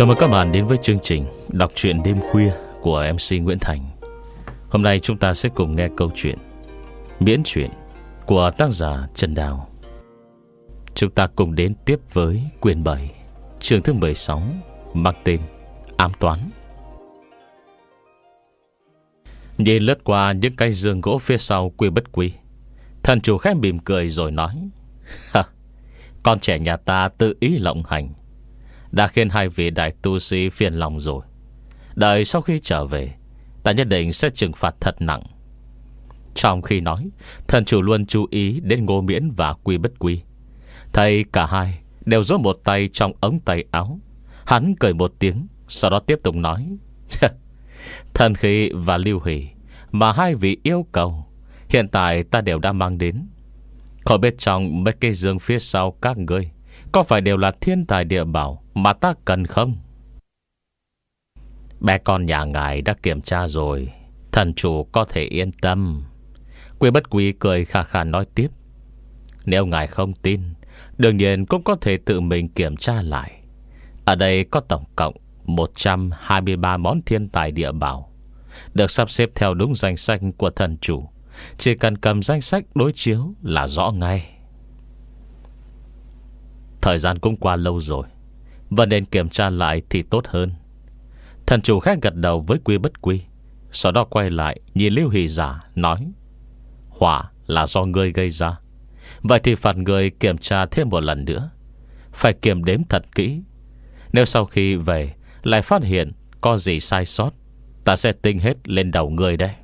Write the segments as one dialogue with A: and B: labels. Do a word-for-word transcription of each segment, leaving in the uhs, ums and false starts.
A: Chào mừng các bạn đến với chương trình đọc truyện đêm khuya của em xê Nguyễn Thành. Hôm nay chúng ta sẽ cùng nghe câu chuyện Miễn Chuyện của tác giả Trần Đào. Chúng ta cùng đến tiếp với quyển bảy, chương thứ mười sáu, mang tên Ám Toán. Nhìn lướt qua những cây giường gỗ phía sau Quy Bất Quy, thần chủ khẽ mỉm cười rồi nói: Con trẻ nhà ta tự ý lộng hành, đã khiến hai vị đại tu sĩ phiền lòng rồi. Đợi sau khi trở về, ta nhất định sẽ trừng phạt thật nặng. Trong khi nói, thần chủ luôn chú ý đến Ngô Miễn và Quy Bất Quy. Thấy cả hai đều giấu một tay trong ống tay áo, hắn cười một tiếng, sau đó tiếp tục nói: Thần khí và lưu hỷ mà hai vị yêu cầu, hiện tại ta đều đã mang đến. Khỏi biết trong mấy cây giường phía sau các ngươi có phải đều là thiên tài địa bảo mà ta cần không? Bé con nhà ngài đã kiểm tra rồi, thần chủ có thể yên tâm. Quy Bất Quy cười khà khà nói tiếp: Nếu ngài không tin, đương nhiên cũng có thể tự mình kiểm tra lại. Ở đây có tổng cộng một trăm hai mươi ba món thiên tài địa bảo, được sắp xếp theo đúng danh sách của thần chủ. Chỉ cần cầm danh sách đối chiếu là rõ ngay. Thời gian cũng qua lâu rồi, và nên kiểm tra lại thì tốt hơn. Thần chủ khác gật đầu với Quy Bất Quy, sau đó quay lại nhìn Lưu Hỷ Giả nói: Hỏa là do ngươi gây ra, vậy thì phạt người kiểm tra thêm một lần nữa. Phải kiểm đếm thật kỹ. Nếu sau khi về lại phát hiện có gì sai sót, ta sẽ tính hết lên đầu ngươi đây.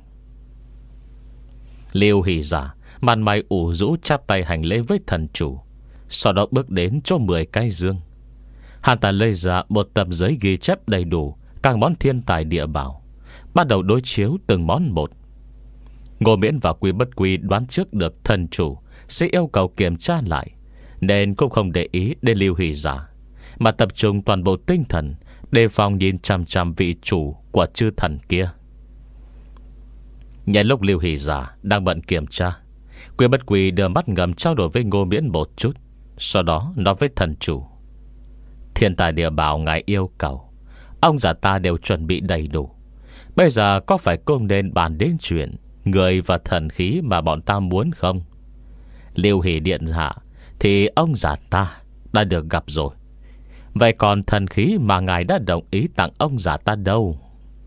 A: Lưu Hỷ Giả mặt mày ủ rũ chắp tay hành lễ với thần chủ, sau đó bước đến chỗ mười cái dương. Hắn ta lấy ra một tập giấy ghi chép đầy đủ các món thiên tài địa bảo, bắt đầu đối chiếu từng món một. Ngô Miễn và Quy Bất Quy đoán trước được thần chủ sẽ yêu cầu kiểm tra lại, nên cũng không để ý đến Lưu Hỷ Giả, mà tập trung toàn bộ tinh thần đề phòng nhìn chằm chằm vị chủ của chư thần kia. Nhân lúc Lưu Hỷ Giả đang bận kiểm tra, Quy Bất Quy đưa mắt ngầm trao đổi với Ngô Miễn một chút, sau đó nói với thần chủ: Thiên tài địa bảo ngài yêu cầu, ông già ta đều chuẩn bị đầy đủ. Bây giờ có phải cũng nên bàn đến chuyện người và thần khí mà bọn ta muốn không? Lưu Hỷ điện hạ thì ông già ta đã được gặp rồi, vậy còn thần khí mà ngài đã đồng ý tặng ông già ta đâu?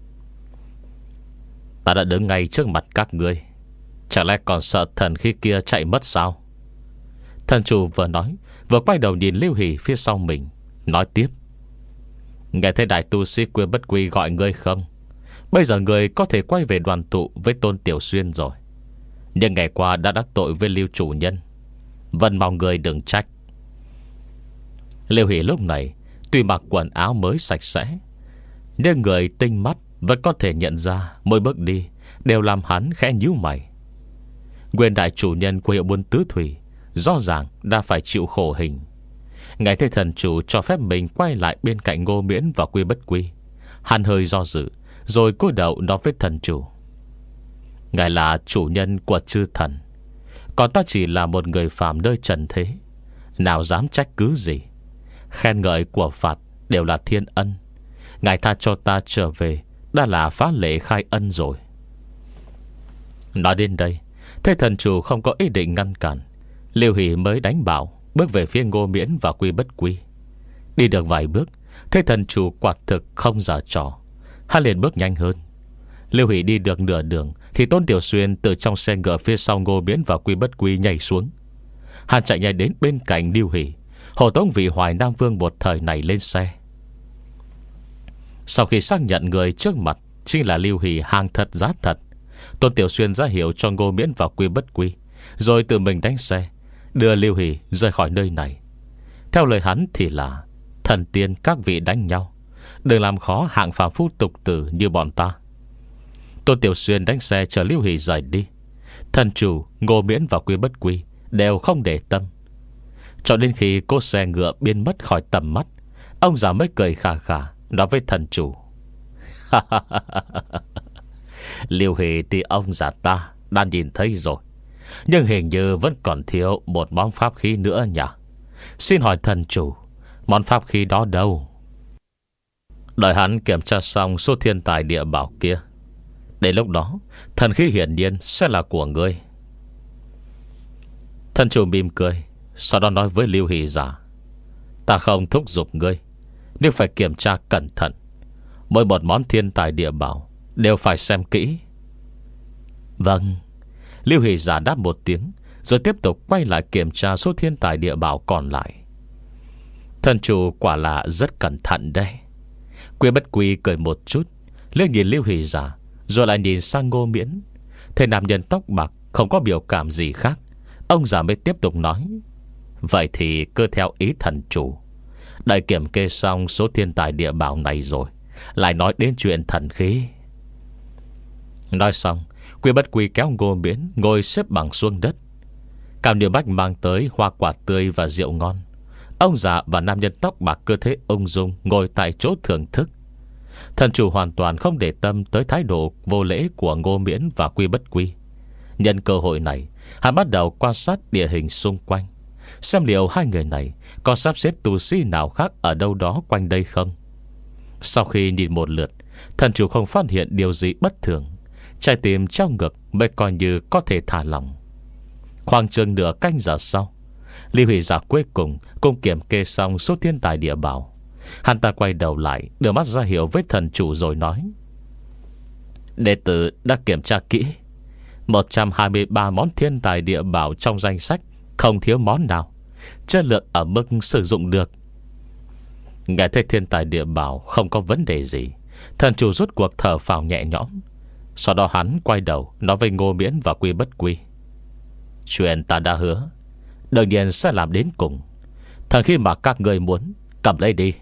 A: Ta đã đứng ngay trước mặt các ngươi, chẳng lẽ còn sợ thần khí kia chạy mất sao? Thần chủ vừa nói vừa quay đầu nhìn Lưu Hỷ phía sau mình, nói tiếp: Nghe thấy đại tu sĩ Quy Bất Quy gọi ngươi không? Bây giờ ngươi có thể quay về đoàn tụ với Tôn Tiểu Xuyên rồi. Nhưng ngày qua đã đắc tội với Lưu chủ nhân, vẫn mong ngươi đừng trách. Lưu Hỷ lúc này tuy mặc quần áo mới sạch sẽ, nhưng người tinh mắt vẫn có thể nhận ra mỗi bước đi đều làm hắn khẽ nhíu mày. Nguyên đại chủ nhân của hiệu buôn tứ thủy rõ ràng đã phải chịu khổ hình. Ngài thấy thần chủ cho phép mình quay lại bên cạnh Ngô Miễn và Quy Bất Quy, hắn hơi do dự, rồi cúi đầu nói với thần chủ: Ngài là chủ nhân của chư thần, còn ta chỉ là một người phàm nơi trần thế, nào dám trách cứ gì. Khen ngợi của phạt đều là thiên ân, ngài tha cho ta trở về đã là phá lệ khai ân rồi. Nói đến đây, thấy thần chủ không có ý định ngăn cản, Lưu Hỷ mới đánh bảo bước về phía Ngô Miễn và Quy Bất Quy. Đi được vài bước, thấy thần chủ quả thực không giở trò, hắn liền bước nhanh hơn. Lưu Hỷ đi được nửa đường thì Tôn Tiểu Xuyên từ trong xe ngựa phía sau Ngô Miễn và Quy Bất Quy nhảy xuống. Hắn chạy nhanh đến bên cạnh Lưu Hỷ, hộ tống vị Hoài Nam Vương một thời này lên xe. Sau khi xác nhận người trước mặt chính là Lưu Hỷ hàng thật giá thật, Tôn Tiểu Xuyên ra hiệu cho Ngô Miễn và Quy Bất Quy, rồi tự mình đánh xe đưa Lưu Hỷ rời khỏi nơi này. Theo lời hắn thì là: Thần tiên các vị đánh nhau, đừng làm khó hạng phàm phu tục tử như bọn ta. Tôn Tiểu Xuyên đánh xe chở Lưu Hỷ rời đi. Thần chủ, Ngô Miễn và Quy Bất Quy đều không để tâm. Cho đến khi cô xe ngựa biến mất khỏi tầm mắt, ông già mới cười khà khà nói với thần chủ: Lưu Hỷ thì ông già ta đã nhìn thấy rồi, nhưng hình như vẫn còn thiếu một món pháp khí nữa nhỉ? Xin hỏi thần chủ, món pháp khí đó đâu? Đợi hắn kiểm tra xong số thiên tài địa bảo kia, đến lúc đó thần khí hiển nhiên sẽ là của ngươi. Thần chủ mỉm cười, sau đó nói với Lưu Hỷ Giả: Ta không thúc giục ngươi, nhưng phải kiểm tra cẩn thận. Mỗi một món thiên tài địa bảo đều phải xem kỹ. Vâng. Lưu Hỷ Giả đáp một tiếng, rồi tiếp tục quay lại kiểm tra số thiên tài địa bảo còn lại. Thần chủ quả là rất cẩn thận đây. Quy Bất Quy cười một chút, liếc nhìn Lưu Hỷ Giả, rồi lại nhìn sang Ngô Miễn. Thế nam nhân tóc bạc không có biểu cảm gì khác. Ông già mới tiếp tục nói: Vậy thì cứ theo ý thần chủ. Đợi kiểm kê xong số thiên tài địa bảo này rồi, lại nói đến chuyện thần khí. Nói xong, Quy Bất Quy kéo Ngô Miễn ngồi xếp bằng xuống đất. Cam Điêu Bách mang tới hoa quả tươi và rượu ngon. Ông già và nam nhân tóc bạc cơ thế ung dung ngồi tại chỗ thưởng thức. Thần chủ hoàn toàn không để tâm tới thái độ vô lễ của Ngô Miễn và Quy Bất Quy. Nhân cơ hội này, hắn bắt đầu quan sát địa hình xung quanh, xem liệu hai người này có sắp xếp tu sĩ nào khác ở đâu đó quanh đây không. Sau khi nhìn một lượt, thần chủ không phát hiện điều gì bất thường. Trái tim trong ngực mới coi như có thể thả lỏng. Khoảng chừng nửa canh giờ sau, Lưu Hỷ Giả cuối cùng cũng kiểm kê xong số thiên tài địa bảo. Hắn ta quay đầu lại, đưa mắt ra hiệu với thần chủ rồi nói: Đệ tử đã kiểm tra kỹ, một trăm hai mươi ba món thiên tài địa bảo trong danh sách không thiếu món nào, chất lượng ở mức sử dụng được. Nghe thấy thiên tài địa bảo không có vấn đề gì, thần chủ rút cuộc thở phào nhẹ nhõm. Sau đó hắn quay đầu nói với Ngô Miễn và Quy Bất Quy: Chuyện ta đã hứa, đương nhiên sẽ làm đến cùng. Thần khi mà các người muốn, cầm lấy đi.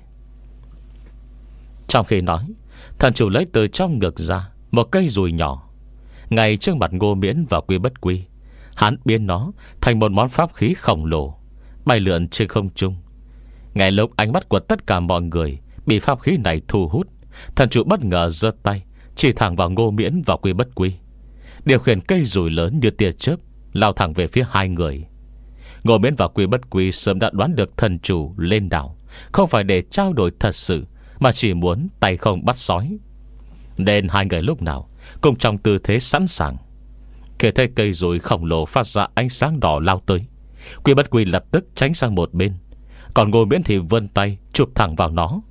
A: Trong khi nói, thần chủ lấy từ trong ngực ra một cây dùi nhỏ. Ngay trước mặt Ngô Miễn và Quy Bất Quy, hắn biến nó thành một món pháp khí khổng lồ, bay lượn trên không trung. Ngay lúc ánh mắt của tất cả mọi người bị pháp khí này thu hút, thần chủ bất ngờ giơ tay chỉ thẳng vào Ngô Miễn và Quy Bất Quy, điều khiển cây dùi lớn như tia chớp lao thẳng về phía hai người. Ngô Miễn và Quy Bất Quy sớm đã đoán được thần chủ lên đảo không phải để trao đổi thật sự, mà chỉ muốn tay không bắt sói, nên hai người lúc nào cùng trong tư thế sẵn sàng. Khi thấy cây dùi khổng lồ phát ra ánh sáng đỏ lao tới, Quy Bất Quy lập tức tránh sang một bên, còn Ngô Miễn thì vươn tay chụp thẳng vào nó.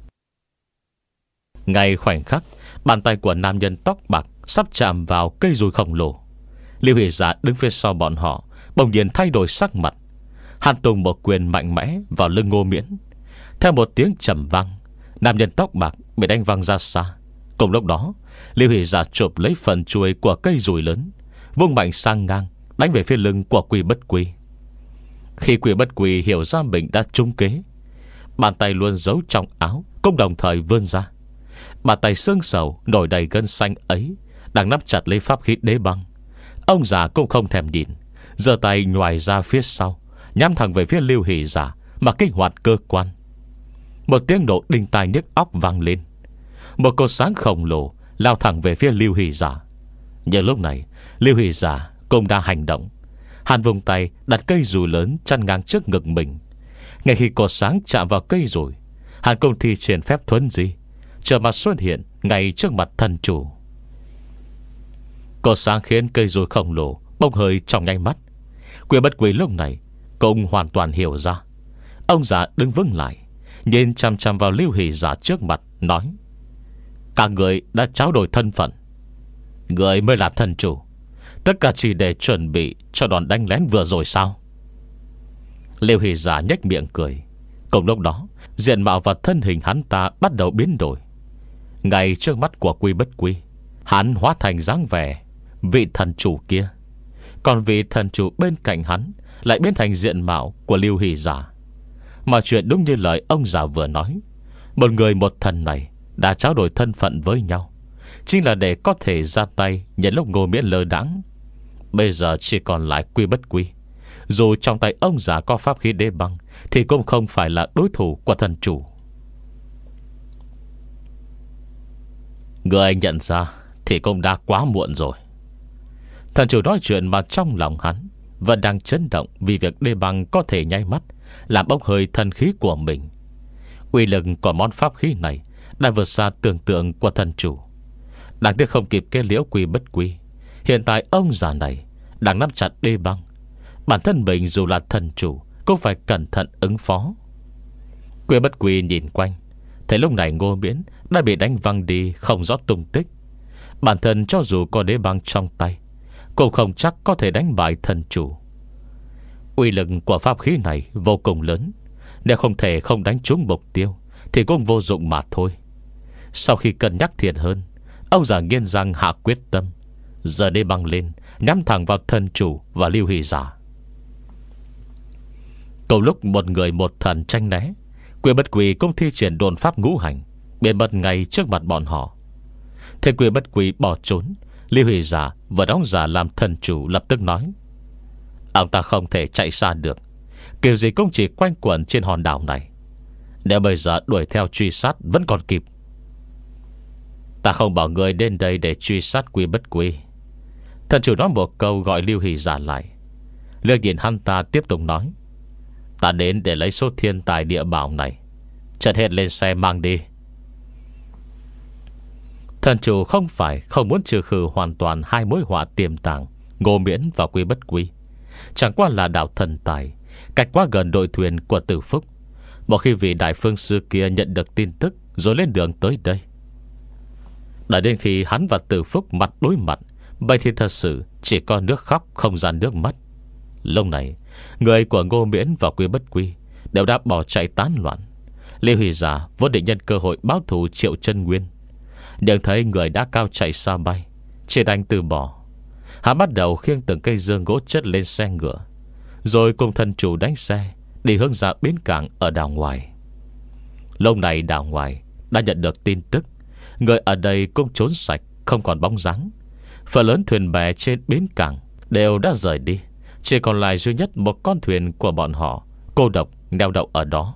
A: Ngay khoảnh khắc, bàn tay của nam nhân tóc bạc sắp chạm vào cây dùi khổng lồ, Lưu Hỷ Giả đứng phía sau bọn họ bỗng nhiên thay đổi sắc mặt. Hắn tung một quyền mạnh mẽ vào lưng Ngô Miễn. Theo một tiếng trầm vang, nam nhân tóc bạc bị đánh văng ra xa. Cùng lúc đó, Lưu Hỷ Giả chộp lấy phần chuôi của cây dùi lớn, vung mạnh sang ngang đánh về phía lưng của Quy Bất Quy. Khi Quy Bất Quy hiểu ra mình đã trúng kế, bàn tay luôn giấu trong áo cũng đồng thời vươn ra. Bàn tay xương sầu nổi đầy gân xanh ấy đang nắm chặt lấy pháp khí đế băng. Ông già cũng không thèm nhìn, giơ tay nhoài ra phía sau, nhắm thẳng về phía Lưu Hỷ Giả mà kích hoạt cơ quan. Một tiếng nổ đinh tai nhức óc vang lên. Một cột sáng khổng lồ lao thẳng về phía Lưu Hỷ Giả. Nhưng lúc này Lưu Hỷ Giả cũng đã hành động. Hắn vùng tay đặt cây dùi lớn chắn ngang trước ngực mình. Ngay khi cột sáng chạm vào cây dùi, hắn cũng thi triển phép thuấn di, chờ mặt xuất hiện ngay trước mặt thần chủ. Cột sáng khiến cây dùi khổng lồ bốc hơi trong nháy mắt. Quy Bất Quy lúc này cũng hoàn toàn hiểu ra. Ông già đứng vững lại, nhìn chăm chăm vào Lưu Hỷ Giả trước mặt, nói: Các người đã trao đổi thân phận. Người mới là thần chủ, tất cả chỉ để chuẩn bị cho đòn đánh lén vừa rồi sao? Lưu Hỷ Giả nhếch miệng cười. Cùng lúc đó, diện mạo và thân hình hắn ta bắt đầu biến đổi. Ngay trước mắt của Quy Bất Quy, hắn hóa thành dáng vẻ vị thần chủ kia, còn vị thần chủ bên cạnh hắn lại biến thành diện mạo của Lưu Hỷ Giả. Mà chuyện đúng như lời ông già vừa nói, một người một thần này đã trao đổi thân phận với nhau, chính là để có thể ra tay nhận lúc Ngô Miễn lơ đãng. Bây giờ chỉ còn lại Quy Bất Quy. Dù trong tay ông già có pháp khí đế băng, thì cũng không phải là đối thủ của thần chủ. Người nhận ra thì cũng đã quá muộn rồi. Thần chủ nói chuyện mà trong lòng hắn vẫn đang chấn động, vì việc đế băng có thể nháy mắt làm bốc hơi thần khí của mình. Uy lực của món pháp khí này đã vượt xa tưởng tượng của thần chủ. Đáng tiếc không kịp kết liễu Quy Bất Quy. Hiện tại ông già này đang nắm chặt đê băng. Bản thân mình dù là thần chủ cũng phải cẩn thận ứng phó. Quy Bất Quy nhìn quanh, thấy lúc này Ngô Miễn đã bị đánh văng đi không rõ tung tích. Bản thân cho dù có đế băng trong tay cũng không chắc có thể đánh bại thần chủ. Uy lực của pháp khí này vô cùng lớn, nếu không thể không đánh trúng mục tiêu thì cũng vô dụng mà thôi. Sau khi cân nhắc thiệt hơn, ông già nghiến răng hạ quyết tâm, giờ đế băng lên, nhắm thẳng vào thần chủ và Lưu Hỷ Giả. Cùng lúc một người một thần tranh né, Quy Bất Quy cũng thi triển đồn pháp ngũ hành, biến mất ngay trước mặt bọn họ. Thế Quy Bất Quy bỏ trốn, Lưu Hỷ Giả vừa đóng giả làm thần chủ lập tức nói: ông ta không thể chạy xa được, kiểu gì cũng chỉ quanh quẩn trên hòn đảo này. Nếu bây giờ đuổi theo truy sát vẫn còn kịp. Ta không bảo người đến đây để truy sát Quy Bất Quy. Thần chủ nói một câu gọi Lưu Hỷ Giả lại. Lương nhìn hắn ta tiếp tục nói: ta đến để lấy số thiên tài địa bảo này, chợt hết lên xe mang đi. Thần chủ không phải không muốn trừ khử hoàn toàn hai mối họa tiềm tàng Ngô Miễn và Quy Bất Quy. Chẳng qua là đảo thần tài cách quá gần đội thuyền của Tử Phúc. Một khi vị đại phương sư kia nhận được tin tức rồi lên đường tới đây, đợi đến khi hắn và Tử Phúc mặt đối mặt, vậy thì thật sự chỉ có nước khóc không ra nước mắt. Lúc này người của Ngô Miễn và Quy Bất Quy đều đã bỏ chạy tán loạn. Lưu Hỷ Giả vốn định nhân cơ hội báo thù Triệu Chân Nguyên, nhưng thấy người đã cao chạy xa bay, chỉ đành từ bỏ. Hắn bắt đầu khiêng từng cây dương gỗ chất lên xe ngựa, rồi cùng thần chủ đánh xe đi hướng ra bến cảng ở đảo ngoài. Lúc này đảo ngoài đã nhận được tin tức, người ở đây cũng trốn sạch, không còn bóng dáng. Phần lớn thuyền bè trên bến cảng đều đã rời đi, chỉ còn lại duy nhất một con thuyền của bọn họ cô độc neo đậu ở đó.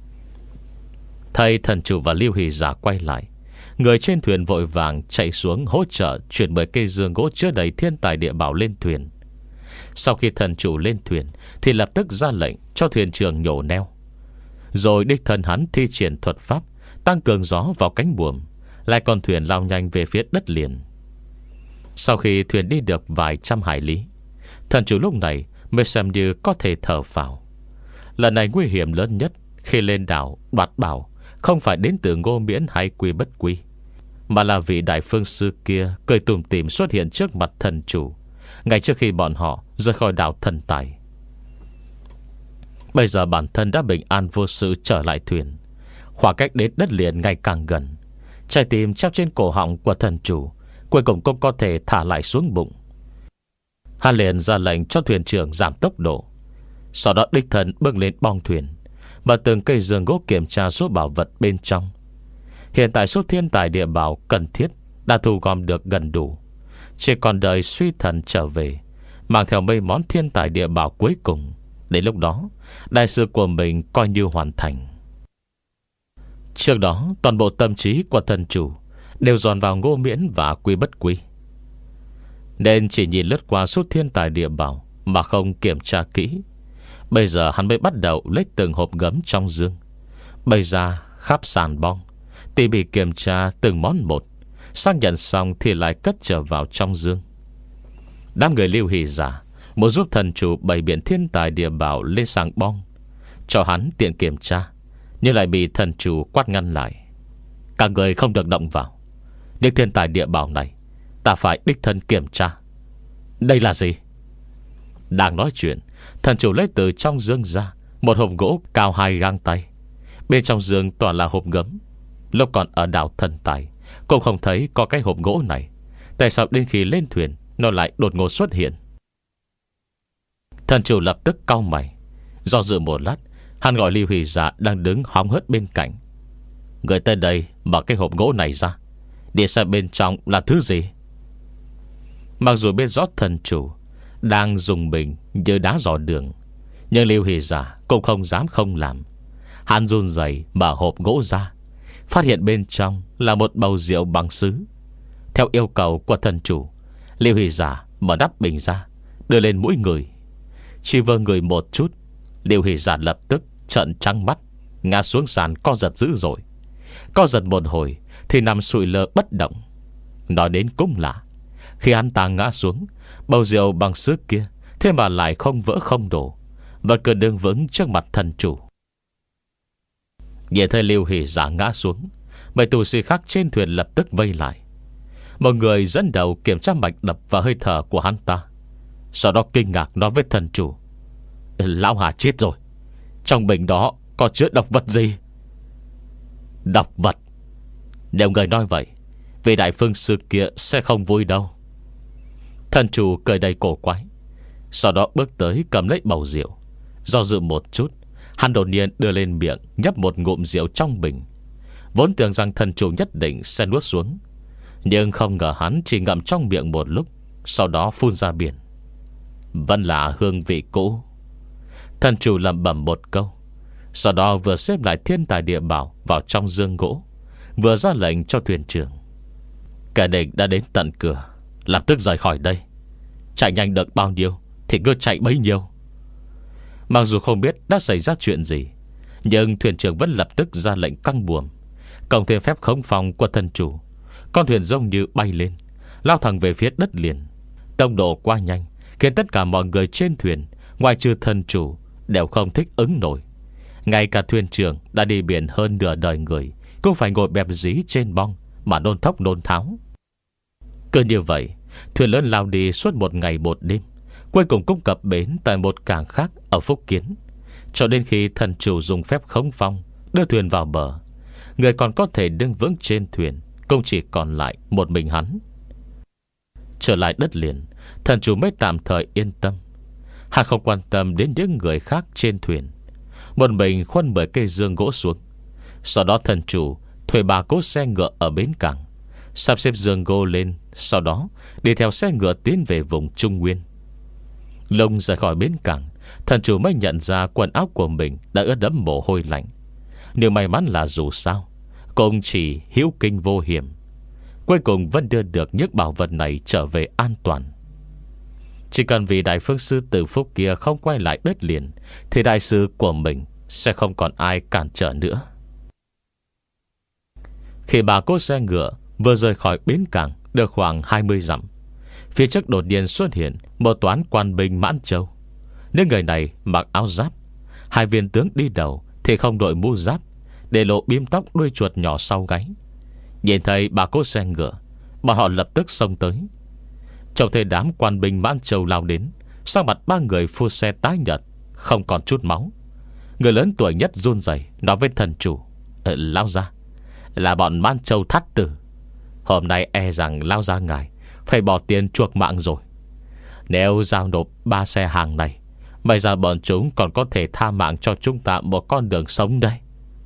A: Thấy thần chủ và Lưu Hỷ Giả quay lại, người trên thuyền vội vàng chạy xuống hỗ trợ chuyển mười cây dương gỗ chứa đầy thiên tài địa bảo lên thuyền. Sau khi thần chủ lên thuyền thì lập tức ra lệnh cho thuyền trưởng nhổ neo, rồi đích thân hắn thi triển thuật pháp tăng cường gió vào cánh buồm, lại con thuyền lao nhanh về phía đất liền. Sau khi thuyền đi được vài trăm hải lý, thần chủ lúc này mới xem như có thể thở phào. Lần này nguy hiểm lớn nhất khi lên đảo đoạt bảo không phải đến từ Ngô Miễn hay Quy Bất Quy, mà là vị đại phương sư kia cười tủm tỉm xuất hiện trước mặt thần chủ ngay trước khi bọn họ rời khỏi đảo thần tài. Bây giờ bản thân đã bình an vô sự trở lại thuyền, khoảng cách đến đất liền ngày càng gần. Trái tim treo trên cổ họng của thần chủ cuối cùng cũng có thể thả lại xuống bụng. Hắn liền ra lệnh cho thuyền trưởng giảm tốc độ, sau đó đích thân bước lên bong thuyền và từng cây giường gỗ kiểm tra số bảo vật bên trong. Hiện tại số thiên tài địa bảo cần thiết đã thu gom được gần đủ, chỉ còn đợi suy thần trở về mang theo mấy món thiên tài địa bảo cuối cùng. Đến lúc đó đại sự của mình coi như hoàn thành. Trước đó toàn bộ tâm trí của thần chủ đều dồn vào Ngô Miễn và Quy Bất Quy, nên chỉ nhìn lướt qua số thiên tài địa bảo mà không kiểm tra kỹ. Bây giờ hắn mới bắt đầu lấy từng hộp gấm trong dương, bây ra khắp sàn bong, tỉ mỉ kiểm tra từng món một, xác nhận xong thì lại cất trở vào trong dương. Đám người Lưu Hỷ Giả muốn giúp thần chủ bày biện thiên tài địa bảo lên sàn bong cho hắn tiện kiểm tra, nhưng lại bị thần chủ quát ngăn lại: các người không được động vào. Những thiên tài địa bảo này ta phải đích thân kiểm tra. Đây là gì? Đang nói chuyện, thần chủ lấy từ trong dương ra một hộp gỗ cao hai gang tay. Bên trong dương toàn là hộp gấm. Lúc còn ở đảo thần tài cũng không thấy có cái hộp gỗ này, tại sao đến khi lên thuyền nó lại đột ngột xuất hiện? Thần chủ lập tức cau mày, do dự một lát, hắn gọi Lưu Hỷ Giả đang đứng hóng hớt bên cạnh: người tới đây mở cái hộp gỗ này ra, để xem bên trong là thứ gì. Mặc dù biết rõ thần chủ đang dùng mình như đá dò đường, nhưng Lưu Hỷ Giả cũng không dám không làm. Hắn run rẩy mở hộp gỗ ra, phát hiện bên trong là một bầu rượu bằng sứ. Theo yêu cầu của thần chủ, Lưu Hỷ Giả mở nắp bình ra, đưa lên mũi người. Chỉ vừa người một chút, Lưu Hỷ Giả lập tức trợn trắng mắt, ngã xuống sàn co giật dữ dội. Co giật một hồi thì nằm sụi lơ bất động. Nói đến cũng lạ, khi hắn ta ngã xuống, bầu rượu bằng sứ kia thế mà lại không vỡ không đổ, vẫn cứ đứng vững trước mặt thần chủ. Nhìn thấy Lưu Hỷ giả ngã xuống, mấy tù sĩ khác trên thuyền lập tức vây lại. Một người dẫn đầu kiểm tra mạch đập và hơi thở của hắn ta, sau đó kinh ngạc nói với thần chủ: Lão Hà chết rồi. Trong bình đó có chứa độc vật gì? Độc vật? Nếu người nói vậy, vị đại phương sư kia sẽ không vui đâu. Thần chủ cười đầy cổ quái, sau đó bước tới cầm lấy bầu rượu. Do dự một chút, hắn đột nhiên đưa lên miệng nhấp một ngụm rượu trong bình. Vốn tưởng rằng thần chủ nhất định sẽ nuốt xuống, nhưng không ngờ hắn chỉ ngậm trong miệng một lúc, sau đó phun ra biển. Vẫn là hương vị cũ. Thần chủ lẩm bẩm một câu, sau đó vừa xếp lại thiên tài địa bảo vào trong dương gỗ, vừa ra lệnh cho thuyền trưởng. Kẻ địch đã đến tận cửa, lập tức rời khỏi đây. Chạy nhanh được bao nhiêu thì cứ chạy bấy nhiêu. Mặc dù không biết đã xảy ra chuyện gì, nhưng thuyền trưởng vẫn lập tức ra lệnh căng buồm. Cộng thêm phép khống phong của thần chủ, con thuyền giống như bay lên, lao thẳng về phía đất liền. Tốc độ quá nhanh khiến tất cả mọi người trên thuyền, ngoài trừ thần chủ, đều không thích ứng nổi. Ngay cả thuyền trưởng đã đi biển hơn nửa đời người cũng phải ngồi bẹp dí trên bong mà nôn thốc nôn tháo. Cứ như vậy, thuyền lớn lao đi suốt một ngày một đêm, cuối cùng cũng cập bến tại một cảng khác ở Phúc Kiến. Cho đến khi thần chủ dùng phép khống phong đưa thuyền vào bờ, người còn có thể đứng vững trên thuyền cũng chỉ còn lại một mình hắn. Trở lại đất liền, thần chủ mới tạm thời yên tâm. Hắn không quan tâm đến những người khác trên thuyền, một mình khuân mười cây dương gỗ xuống. Sau đó thần chủ thuê ba cỗ xe ngựa ở bến cảng, sắp xếp dương gỗ lên, sau đó đi theo xe ngựa tiến về vùng Trung Nguyên. Lúc rời khỏi bến cảng, thần chủ mới nhận ra quần áo của mình đã ướt đẫm mồ hôi lạnh. Nhưng may mắn là dù sao cũng chỉ hữu kinh vô hiểm, cuối cùng vẫn đưa được những bảo vật này trở về an toàn. Chỉ cần vì đại phương sư Tử Phúc kia không quay lại đất liền, thì đại sư của mình sẽ không còn ai cản trở nữa. Khi bà cỗ xe ngựa vừa rời khỏi bến cảng được khoảng hai mươi dặm, phía trước đột nhiên xuất hiện một toán quan binh Mãn Châu. Những người này mặc áo giáp, hai viên tướng đi đầu thì không đội mũ giáp, để lộ bím tóc đuôi chuột nhỏ sau gáy. Nhìn thấy bà cỗ xe ngựa, bọn họ lập tức xông tới. Trong thấy đám quan binh Mãn Châu lao đến, sau mặt ba người phu xe tái nhợt, không còn chút máu. Người lớn tuổi nhất run rẩy nói với thần chủ: ờ, Lão gia, là bọn Mãn Châu thắt tử. Hôm nay e rằng Lão gia ngài phải bỏ tiền chuộc mạng rồi. Nếu giao nộp ba xe hàng này, bây giờ bọn chúng còn có thể tha mạng cho chúng ta một con đường sống đây.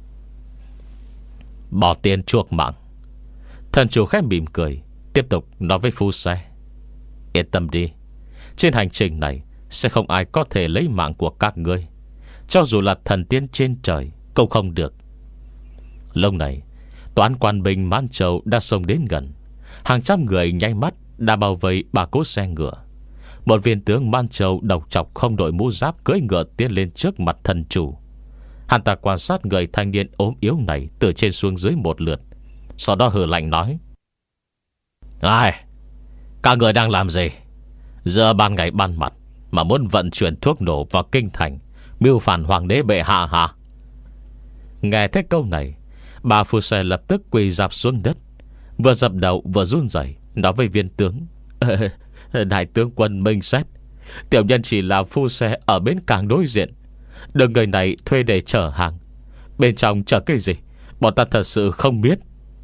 A: Bỏ tiền chuộc mạng? Thần chủ khẽ mỉm cười, tiếp tục nói với phu xe: Yên tâm đi, trên hành trình này sẽ không ai có thể lấy mạng của các ngươi, cho dù là thần tiên trên trời cũng không được. Lúc này, toán quan binh Mãn Châu đã xông đến gần. Hàng trăm người nháy mắt đã bao vây ba cỗ xe ngựa. Một viên tướng Mãn Châu độc chọc không đội mũ giáp cưỡi ngựa tiến lên trước mặt thần chủ. Hắn ta quan sát người thanh niên ốm yếu này từ trên xuống dưới một lượt, sau đó hừ lạnh nói: Ai? Các người đang làm gì? Giờ ban ngày ban mặt mà muốn vận chuyển thuốc nổ vào kinh thành, mưu phản hoàng đế bệ hạ hả? Nghe thấy câu này, bà phu xe lập tức quỳ rạp xuống đất, vừa dập đầu vừa run rẩy nói với viên tướng: Đại tướng quân minh xét, tiểu nhân chỉ là phu xe ở bến cảng đối diện, được người này thuê để chở hàng. Bên trong chở cái gì bọn ta thật sự không biết.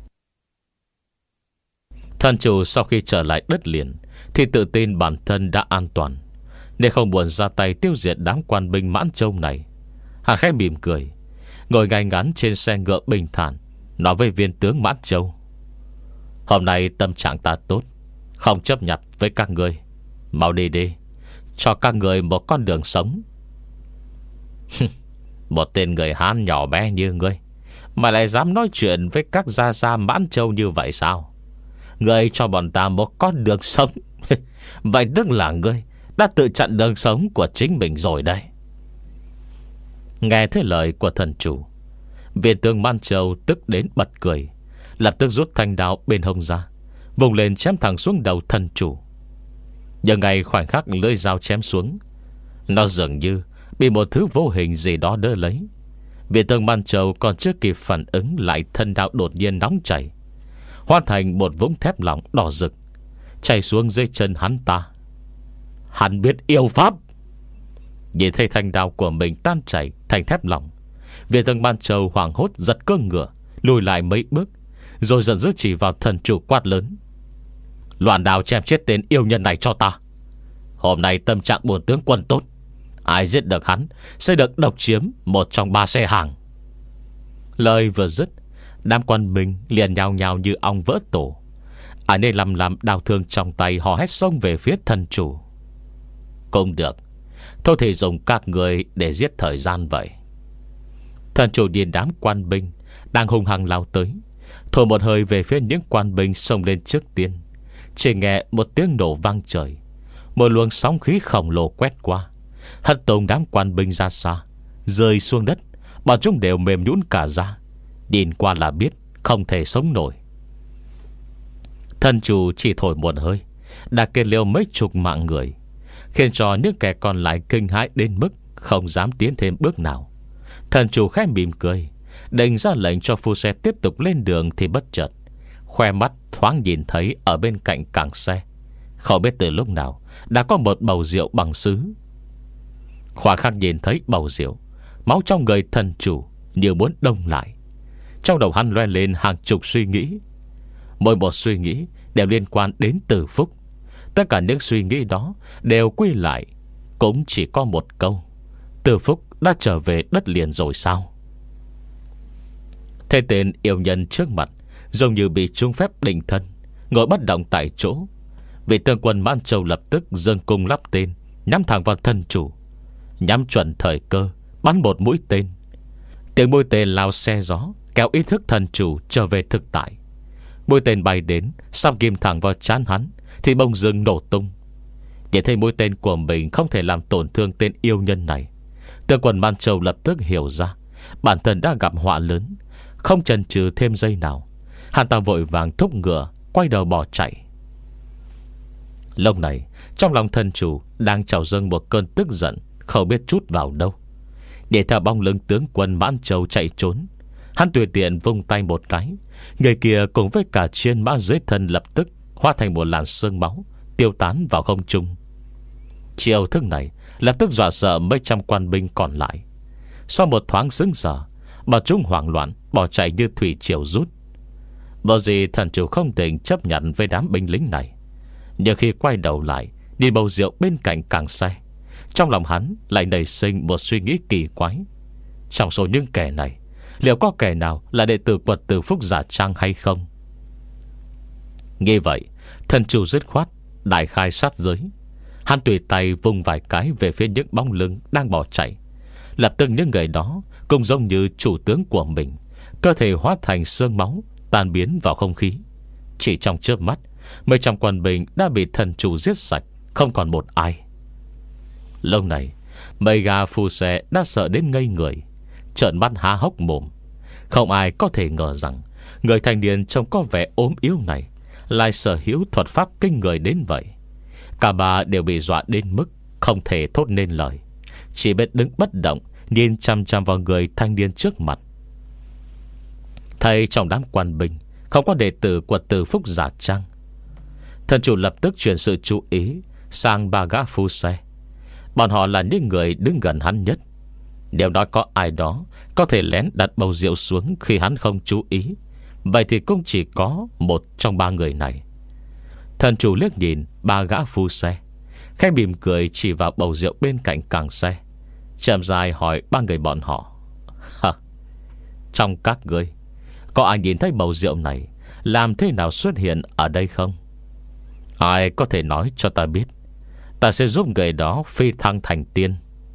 A: Thần chủ sau khi trở lại đất liền thì tự tin bản thân đã an toàn, nên không buồn ra tay tiêu diệt đám quan binh Mãn Châu này. Hắn khẽ mỉm cười, ngồi ngay ngắn trên xe ngựa bình thản, nói với viên tướng Mãn Châu: Hôm nay tâm trạng ta tốt, không chấp nhặt với các ngươi. Mau đi đi, cho các người một con đường sống. Một tên người Hán nhỏ bé như ngươi mà lại dám nói chuyện với các gia gia Mãn Châu như vậy sao? Ngươi cho bọn ta một con đường sống vậy tức là ngươi đã tự chặn đường sống của chính mình rồi đây. Nghe thấy lời của thần chủ, Viên tướng Man Châu tức đến bật cười, lập tức rút thanh đao bên hông ra, vùng lên chém thẳng xuống đầu thân chủ. Nhưng ngay khoảnh khắc lưỡi dao chém xuống, nó dường như bị một thứ vô hình gì đó đỡ lấy. Viên tướng Man Châu còn chưa kịp phản ứng lại, thân đao đột nhiên nóng chảy, hóa thành một vũng thép lỏng đỏ rực chảy xuống dưới chân hắn ta. Hắn biết yêu pháp. Nhìn thấy thanh đao của mình tan chảy thành thép lỏng, Viên tướng Man Châu hoảng hốt giật cơ ngựa, lùi lại mấy bước, rồi giận dữ chỉ vào thần chủ quát lớn: Loan đao chém chết tên yêu nhân này cho ta. Hôm nay tâm trạng bổn tướng quân tốt, ai giết được hắn sẽ được độc chiếm một trong ba xe hàng. Lời vừa dứt, đám quân mình liền nhào nhào như ong vỡ tổ. Ai nấy lầm lầm đao thương trong tay, hò hét xông về phía thần chủ. Cũng được, thôi thì dùng các người để giết thời gian vậy. Thần chủ nhìn đám quan binh đang hung hăng lao tới, thổi một hơi về phía những quan binh xông lên trước tiên. Chỉ nghe một tiếng nổ vang trời, một luồng sóng khí khổng lồ quét qua, hất tung đám quan binh ra xa, rơi xuống đất. Bọn chúng đều mềm nhũn cả ra, nhìn qua là biết không thể sống nổi. Thần chủ chỉ thổi một hơi đã kết liễu mấy chục mạng người, khiến cho những kẻ còn lại kinh hãi đến mức không dám tiến thêm bước nào. Thần chủ khẽ mỉm cười, định ra lệnh cho phu xe tiếp tục lên đường, thì bất chợt khoe mắt thoáng nhìn thấy ở bên cạnh cảng xe, không biết từ lúc nào đã có một bầu rượu bằng sứ. Khoa khắc nhìn thấy bầu rượu, máu trong người thần chủ như muốn đông lại. Trong đầu hắn loe lên hàng chục suy nghĩ, mỗi một suy nghĩ đều liên quan đến Từ Phúc. Tất cả những suy nghĩ đó đều quy lại cũng chỉ có một câu: Từ Phúc đã trở về đất liền rồi sao? Thế tên yêu nhân trước mặt giống như bị trúng phép định thân, ngồi bất động tại chỗ. Vị tướng quân Man Châu lập tức giương cung lắp tên, nhắm thẳng vào thân chủ, nhắm chuẩn thời cơ bắn một mũi tên. Tiếng mũi tên lao xe gió, kéo ý thức thần chủ trở về thực tại. Mũi tên bay đến, sắp ghim thẳng vào trán hắn, thì bông dưng nổ tung. Nhìn thấy mũi tên của mình không thể làm tổn thương tên yêu nhân này, tướng quân Man Châu lập tức hiểu ra bản thân đã gặp họa lớn. Không chần chừ thêm giây nào, hắn ta vội vàng thúc ngựa quay đầu bỏ chạy. Lúc này trong lòng thần chủ đang trào dâng một cơn tức giận không biết chút vào đâu. Để theo bóng lưng tướng quân Man Châu chạy trốn, hắn tùy tiện vung tay một cái, người kia cùng với cả chiên mã dưới thân lập tức hóa thành một làn sương máu, tiêu tán vào không trung. Chiêu thức này lập tức dọa sợ mấy trăm quan binh còn lại. Sau một thoáng sững sờ, bọn chúng hoảng loạn bỏ chạy như thủy triều rút. Bởi gì thần chủ không định chấp nhận với đám binh lính này. Nhưng khi quay đầu lại nhìn bầu rượu bên cạnh càng xe, trong lòng hắn lại nảy sinh một suy nghĩ kỳ quái. Trong số những kẻ này, liệu có kẻ nào là đệ tử quật Từ Phúc giả trang hay không? Nghe vậy, thần chủ dứt khoát đại khai sát giới. Hắn tùy tay vung vài cái về phía những bóng lưng đang bỏ chạy. Lập tức những người đó cũng giống như chủ tướng của mình, cơ thể hóa thành sương máu, tan biến vào không khí. Chỉ trong chớp mắt, mấy trăm quân binh đã bị thần chủ giết sạch, không còn một ai. Lúc này mấy gà phu xe đã sợ đến ngây người, trợn mắt há hốc mồm. Không ai có thể ngờ rằng người thanh niên trông có vẻ ốm yếu này lại sở hữu thuật pháp kinh người đến vậy. Cả ba đều bị dọa đến mức không thể thốt nên lời, chỉ biết đứng bất động, nhìn chăm chăm vào người thanh niên trước mặt. Thấy trong đám quan binh không có đệ tử của Từ Phúc giả trang, thần chủ lập tức chuyển sự chú ý sang ba gã phu xe. Bọn họ là những người đứng gần hắn nhất. Nếu nói có ai đó có thể lén đặt bầu rượu xuống khi hắn không chú ý, vậy thì cũng chỉ có một trong ba người này. Thần chủ liếc nhìn ba gã phu xe, khẽ mỉm cười chỉ vào bầu rượu bên cạnh càng xe, chậm dài hỏi ba người bọn họ: Trong các ngươi có ai nhìn thấy bầu rượu này làm thế nào xuất hiện ở đây không? Ai có thể nói cho ta biết, ta sẽ giúp người đó phi thăng thành tiên.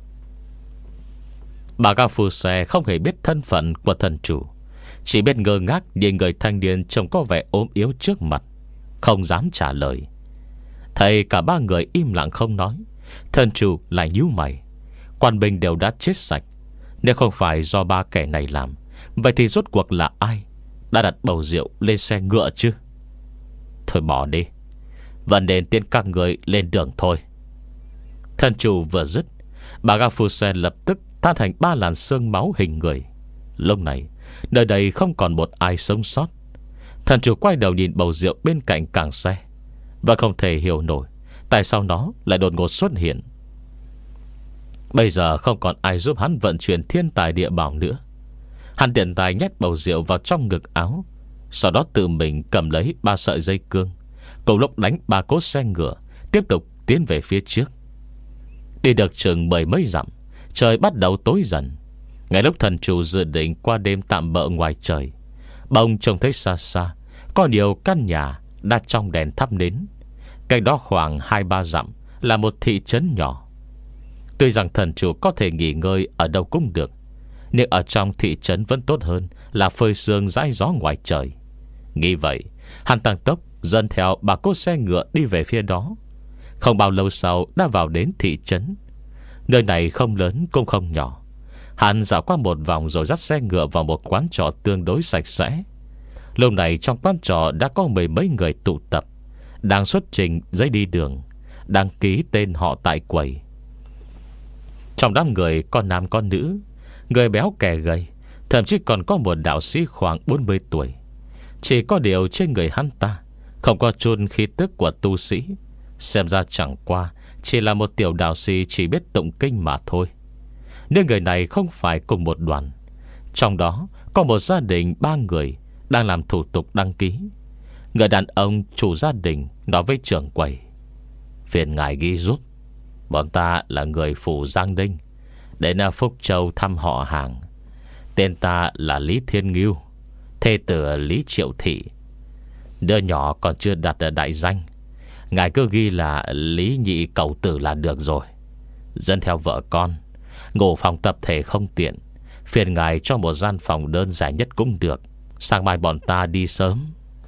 A: Bà gã phu xe không hề biết thân phận của thần chủ, chỉ biết ngơ ngác nhìn người thanh niên trông có vẻ ốm yếu trước mặt, không dám trả lời. Thấy cả ba người im lặng không nói, thần chủ lại nhíu mày. Quan binh đều đã chết sạch, nếu không phải do ba kẻ này làm Vậy thì rốt cuộc là ai đã đặt bầu rượu lên xe ngựa chứ? Thôi bỏ đi, vẫn nên tiễn các người lên đường thôi. Thần chủ vừa dứt, bà gã phu xe lập tức tan thành ba làn xương máu hình người. Lúc này nơi đây không còn một ai sống sót. Thần chủ quay đầu nhìn bầu rượu bên cạnh càng xe, và không thể hiểu nổi tại sao nó lại đột ngột xuất hiện. Bây giờ không còn ai giúp hắn vận chuyển thiên tài địa bảo nữa. Hắn tiện tay nhét bầu rượu vào trong ngực áo, sau đó tự mình cầm lấy ba sợi dây cương, cùng lúc đánh ba cỗ xe ngựa, tiếp tục tiến về phía trước. Đi được chừng mười mấy dặm, trời bắt đầu tối dần. Ngay lúc thần chủ dự định qua đêm tạm bợ ngoài trời, bỗng trông thấy xa xa có nhiều căn nhà đặt trong đèn thắp nến. Cách đó khoảng hai ba dặm là một thị trấn nhỏ. Tuy rằng thần chủ có thể nghỉ ngơi ở đâu cũng được, nhưng ở trong thị trấn vẫn tốt hơn là phơi sương dãi gió ngoài trời. Nghĩ vậy, hắn tăng tốc dần theo ba cỗ xe ngựa đi về phía đó. Không bao lâu sau đã vào đến thị trấn. Nơi này không lớn cũng không nhỏ. Hắn dạo qua một vòng rồi dắt xe ngựa vào một quán trọ tương đối sạch sẽ. Lúc này trong quán trọ đã có mười mấy người tụ tập, đang xuất trình giấy đi đường, đăng ký tên họ tại quầy. Trong đám người có nam có nữ, người béo kẻ gầy, thậm chí còn có một đạo sĩ khoảng bốn mươi tuổi. Chỉ có điều trên người hắn ta không có chôn khí tức của tu sĩ. Xem ra chẳng qua chỉ là một tiểu đạo sĩ chỉ biết tụng kinh mà thôi. Nhưng người này không phải cùng một đoàn. Trong đó có một gia đình ba người đang làm thủ tục đăng ký. Người đàn ông chủ gia đình nói với trưởng quầy: phiền ngài ghi giúp, bọn ta là người phủ Giang Đinh, đến Phúc Châu thăm họ hàng. Tên ta là Lý Thiên Ngưu, thê tử Lý Triệu Thị. Đứa nhỏ còn chưa đặt đại danh, ngài cứ ghi là Lý Nhị Cậu Tử là được rồi. Dân theo vợ con, ngủ phòng tập thể không tiện, phiền ngài cho một gian phòng đơn giản nhất cũng được. Sáng mai bọn ta đi sớm.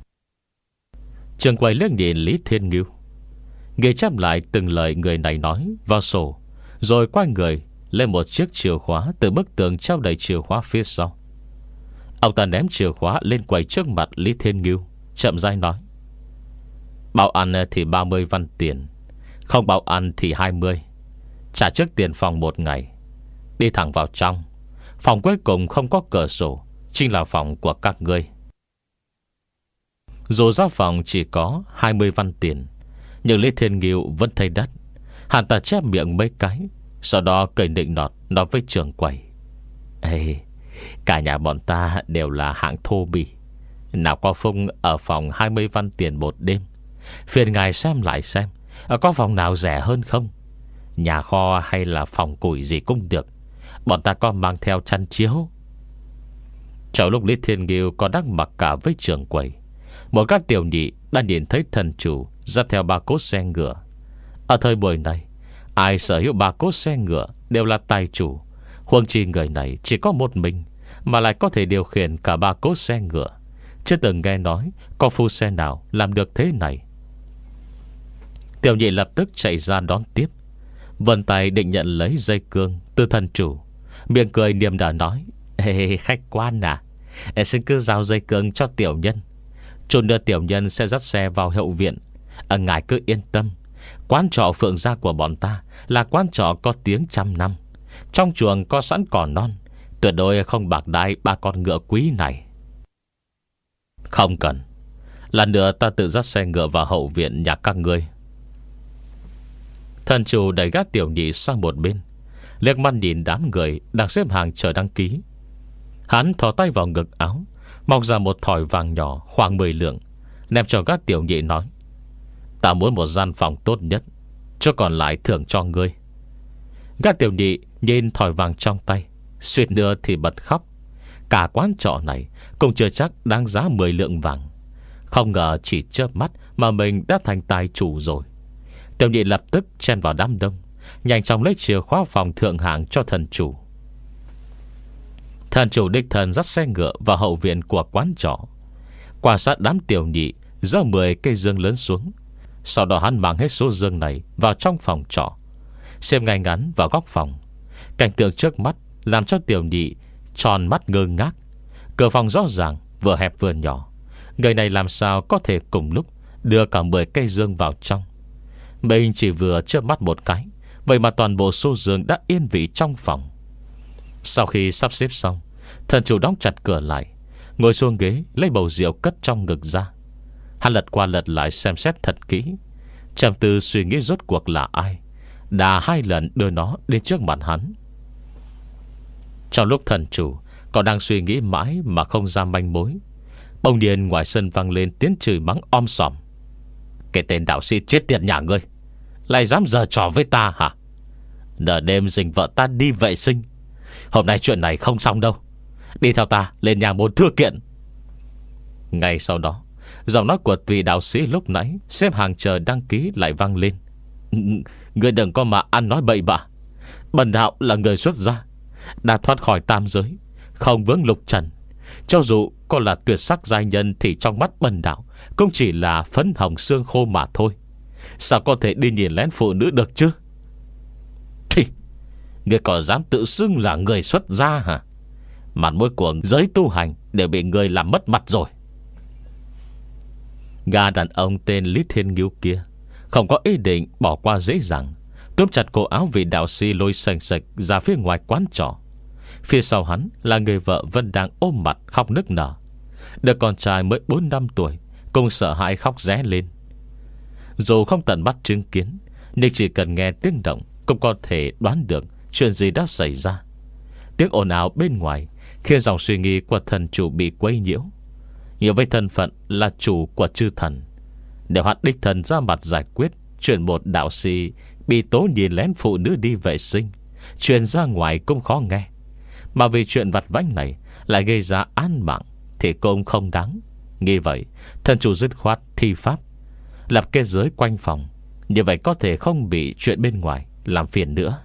A: Trường quầy liếc nhìn Lý Thiên Ngưu, ghi chép lại từng lời người này nói vào sổ, rồi quay người lên một chiếc chìa khóa từ bức tường treo đầy chìa khóa phía sau. Ông ta ném chìa khóa lên quầy trước mặt Lý Thiên Ngưu, chậm rãi nói: bảo ăn thì ba mươi văn tiền, không bảo ăn thì hai mươi. Trả trước tiền phòng một ngày. Đi thẳng vào trong. Phòng cuối cùng không có cửa sổ, chính là phòng của các ngươi. Dù giá phòng chỉ có hai mươi văn tiền, nhưng Lý Thiên Ngưu vẫn thấy đắt. Hắn ta chép miệng mấy cái, sau đó cười nịnh nọt nói với trưởng quầy: ê, cả nhà bọn ta đều là hạng thô bỉ, nào có phung ở phòng hai mươi văn tiền một đêm. Phiền ngài xem lại xem có phòng nào rẻ hơn không. Nhà kho hay là phòng củi gì cũng được, bọn ta có mang theo chăn chiếu. Trong lúc Lý Thiên Ngưu còn đang mặc cả với trưởng quầy, một các tiểu nhị đã nhìn thấy thần chủ dắt theo ba cỗ xe ngựa. Ở thời buổi này, ai sở hữu ba cỗ xe ngựa đều là tài chủ. Huống chi người này chỉ có một mình, mà lại có thể điều khiển cả ba cỗ xe ngựa. Chưa từng nghe nói có phu xe nào làm được thế này. Tiểu nhị lập tức chạy ra đón tiếp, vân tay định nhận lấy dây cương từ thần chủ, miệng cười niềm nở nói: ê, khách quan à, em xin cứ giao dây cương cho tiểu nhân. Chút nữa tiểu nhân sẽ dắt xe vào hậu viện. à, Ngài cứ yên tâm, quán trọ Phượng Gia của bọn ta là quán trọ có tiếng trăm năm. Trong chuồng có sẵn cỏ non, tuyệt đối không bạc đãi ba con ngựa quý này. Không cần, lần nữa ta tự dắt xe ngựa vào hậu viện nhà các ngươi. Thần chủ đẩy gác tiểu nhị sang một bên, liếc mắt nhìn đám người đang xếp hàng chờ đăng ký. Hắn thò tay vào ngực áo, móc ra một thỏi vàng nhỏ khoảng mười lượng, ném cho gác tiểu nhị nói: ta muốn một gian phòng tốt nhất, cho còn lại thưởng cho ngươi. Gác tiểu nhị nhìn thỏi vàng trong tay, suýt nữa thì bật khóc. Cả quán trọ này cũng chưa chắc đáng giá mười lượng vàng. Không ngờ chỉ chớp mắt mà mình đã thành tài chủ rồi. Tiểu nhị lập tức chen vào đám đông, nhanh chóng lấy chìa khóa phòng thượng hạng cho thần chủ. Thần chủ đích thân dắt xe ngựa vào hậu viện của quán trọ, quan sát đám tiểu nhị giơ mười cây dương lớn xuống. Sau đó hắn mang hết số dương này vào trong phòng trọ, xem ngay ngắn vào góc phòng. Cảnh tượng trước mắt làm cho tiểu nhị tròn mắt ngơ ngác. Cửa phòng rõ ràng vừa hẹp vừa nhỏ, người này làm sao có thể cùng lúc đưa cả mười cây dương vào trong. Mình chỉ vừa chớp mắt một cái, vậy mà toàn bộ số giường đã yên vị trong phòng. Sau khi sắp xếp xong, thần chủ đóng chặt cửa lại, ngồi xuống ghế, lấy bầu rượu cất trong ngực ra. Hắn lật qua lật lại xem xét thật kỹ, trầm tư suy nghĩ rốt cuộc là ai đã hai lần đưa nó đến trước mặt hắn. Trong lúc thần chủ còn đang suy nghĩ mãi mà không ra manh mối, bỗng nhiên ngoài sân vang lên tiếng chửi mắng om sòm. Cái tên đạo sĩ chết tiệt nhà ngươi lại dám giở trò với ta hả? Nửa đêm dình vợ ta đi vệ sinh, hôm nay chuyện này không xong đâu. Đi theo ta lên nhà môn thưa kiện. Ngay sau đó, giọng nói của vị đạo sĩ lúc nãy xếp hàng chờ đăng ký lại vang lên. Ngươi đừng có mà ăn nói bậy bạ. Bần đạo là người xuất gia, đã thoát khỏi tam giới, không vướng lục trần. Cho dù có là tuyệt sắc giai nhân thì trong mắt bần đạo cũng chỉ là phấn hồng xương khô mà thôi. Sao có thể đi nhìn lén phụ nữ được chứ? Thì ngươi còn dám tự xưng là người xuất gia hả? Mặt mũi của giới tu hành đều bị ngươi làm mất mặt rồi. Gã đàn ông tên Lý Thiên Nghiêu kia không có ý định bỏ qua dễ dàng, túm chặt cổ áo vị đạo sĩ lôi sành sạch ra phía ngoài quán trọ. Phía sau hắn là người vợ vẫn đang ôm mặt khóc nức nở. Đứa con trai mới bốn năm tuổi cũng sợ hãi khóc ré lên. Dù không tận mắt chứng kiến, nhưng chỉ cần nghe tiếng động cũng có thể đoán được chuyện gì đã xảy ra. Tiếng ồn ào bên ngoài khiến dòng suy nghĩ của thần chủ bị quấy nhiễu. Nhiều với thân phận là chủ của chư thần, để hắn đích thần ra mặt giải quyết chuyện một đạo sĩ bị tố nhìn lén phụ nữ đi vệ sinh, truyền ra ngoài cũng khó nghe. Mà vì chuyện vặt vãnh này lại gây ra án mạng thì cũng không đáng. Nghĩ vậy, thần chủ dứt khoát thi pháp, lập kết giới quanh phòng, như vậy có thể không bị chuyện bên ngoài làm phiền nữa,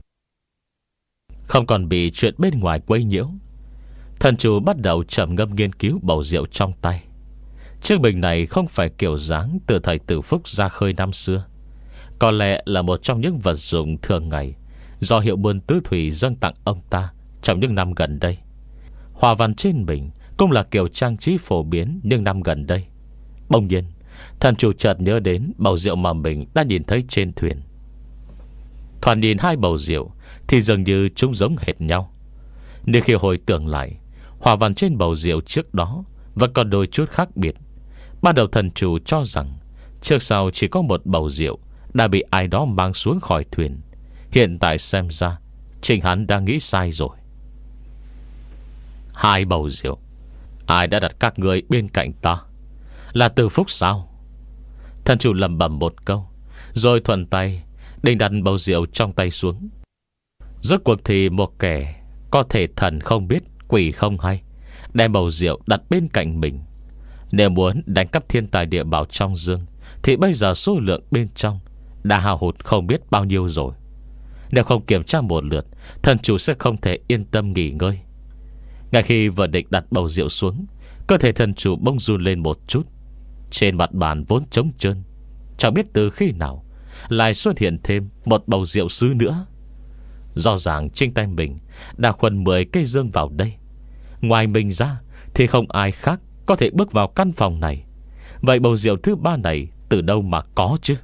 A: không còn bị chuyện bên ngoài quấy nhiễu. Thần chủ bắt đầu trầm ngâm nghiên cứu bầu rượu trong tay. Chiếc bình này không phải kiểu dáng từ thời Tử Phúc ra khơi năm xưa, có lẽ là một trong những vật dụng thường ngày do hiệu buôn tứ thủy dâng tặng ông ta trong những năm gần đây. Hoa văn trên bình cũng là kiểu trang trí phổ biến những năm gần đây. Bỗng nhiên, thần chủ chợt nhớ đến bầu rượu mà mình đã nhìn thấy trên thuyền. Thoạt nhìn hai bầu rượu thì dường như chúng giống hệt nhau, nhưng khi hồi tưởng lại, hoa văn trên bầu rượu trước đó vẫn còn đôi chút khác biệt. Ban đầu thần chủ cho rằng trước sau chỉ có một bầu rượu đã bị ai đó mang xuống khỏi thuyền. Hiện tại xem ra chính hắn đang nghĩ sai rồi. Hai bầu rượu, ai đã đặt các người bên cạnh ta? Là Tử Phúc sao? Thần chủ lẩm bẩm một câu, rồi thuận tay định đặt bầu rượu trong tay xuống. Rốt cuộc thì một kẻ có thể thần không biết quỷ không hay đem bầu rượu đặt bên cạnh mình. Nếu muốn đánh cắp thiên tài địa bảo trong dương thì bây giờ số lượng bên trong đã hao hụt không biết bao nhiêu rồi. Nếu không kiểm tra một lượt, thần chủ sẽ không thể yên tâm nghỉ ngơi. Ngay khi vừa định đặt bầu rượu xuống, cơ thể thần chủ bỗng run lên một chút. Trên mặt bàn vốn trống trơn, chẳng biết từ khi nào lại xuất hiện thêm một bầu rượu sứ nữa. Rõ ràng trên tay mình đã khuân mười cây dương vào đây. Ngoài mình ra thì không ai khác có thể bước vào căn phòng này. Vậy bầu rượu thứ ba này từ đâu mà có chứ?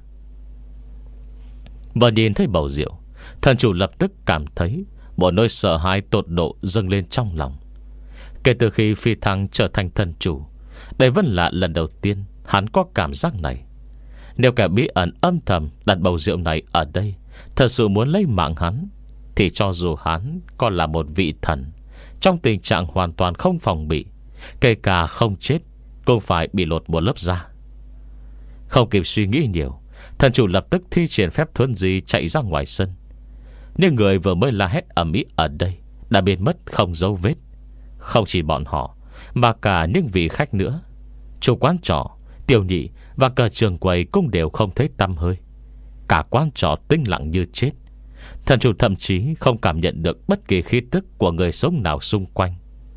A: Vừa nhìn thấy bầu rượu, thần chủ lập tức cảm thấy một nỗi sợ hãi tột độ dâng lên trong lòng. Kể từ khi phi thăng trở thành thần chủ, đây vẫn là lần đầu tiên hắn có cảm giác này. Nếu kẻ bí ẩn âm thầm đặt bầu rượu này ở đây thật sự muốn lấy mạng hắn, thì cho dù hắn còn là một vị thần, trong tình trạng hoàn toàn không phòng bị, kể cả không chết cũng phải bị lột một lớp da. Không kịp suy nghĩ nhiều, thần chủ lập tức thi triển phép thuần di chạy ra ngoài sân. Nhưng người vừa mới la hét ầm ĩ ở đây đã biến mất không dấu vết. Không chỉ bọn họ, mà cả những vị khách nữa. Chủ quán trọ, tiểu nhị và cả trường quầy cũng đều không thấy tăm hơi. Cả quán trọ tĩnh lặng như chết. Thần chủ thậm chí không cảm nhận được bất kỳ khí tức của người sống nào xung quanh.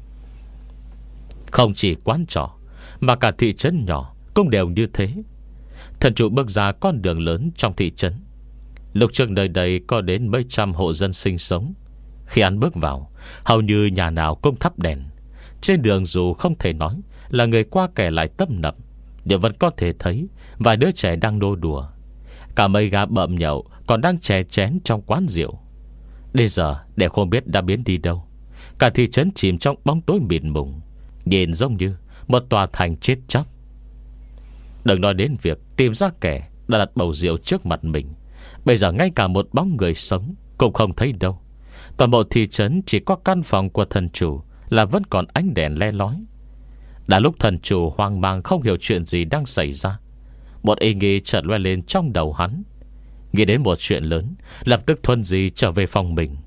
A: Không chỉ quán trọ, mà cả thị trấn nhỏ cũng đều như thế. Thần chủ bước ra con đường lớn trong thị trấn. Lúc trước nơi đây có đến mấy trăm hộ dân sinh sống. Khi hắn bước vào, hầu như nhà nào cũng thắp đèn. Trên đường dù không thể nói là người qua kẻ lại tấp nập, nhưng vẫn có thể thấy vài đứa trẻ đang nô đùa. Cả mấy gã bợm nhậu còn đang chè chén trong quán rượu. Bây giờ đều không biết đã biến đi đâu. Cả thị trấn chìm trong bóng tối mịt mùng, nhìn giống như một tòa thành chết chóc. Đừng nói đến việc tìm ra kẻ đã đặt bầu rượu trước mặt mình. Bây giờ ngay cả một bóng người sống cũng không thấy đâu. Toàn bộ thị trấn chỉ có căn phòng của thần chủ là vẫn còn ánh đèn le lói. Đã lúc thần chủ hoang mang không hiểu chuyện gì đang xảy ra, một ý nghĩ chợt lóe lên trong đầu hắn. Nghĩ đến một chuyện lớn, lập tức thuần di trở về phòng mình.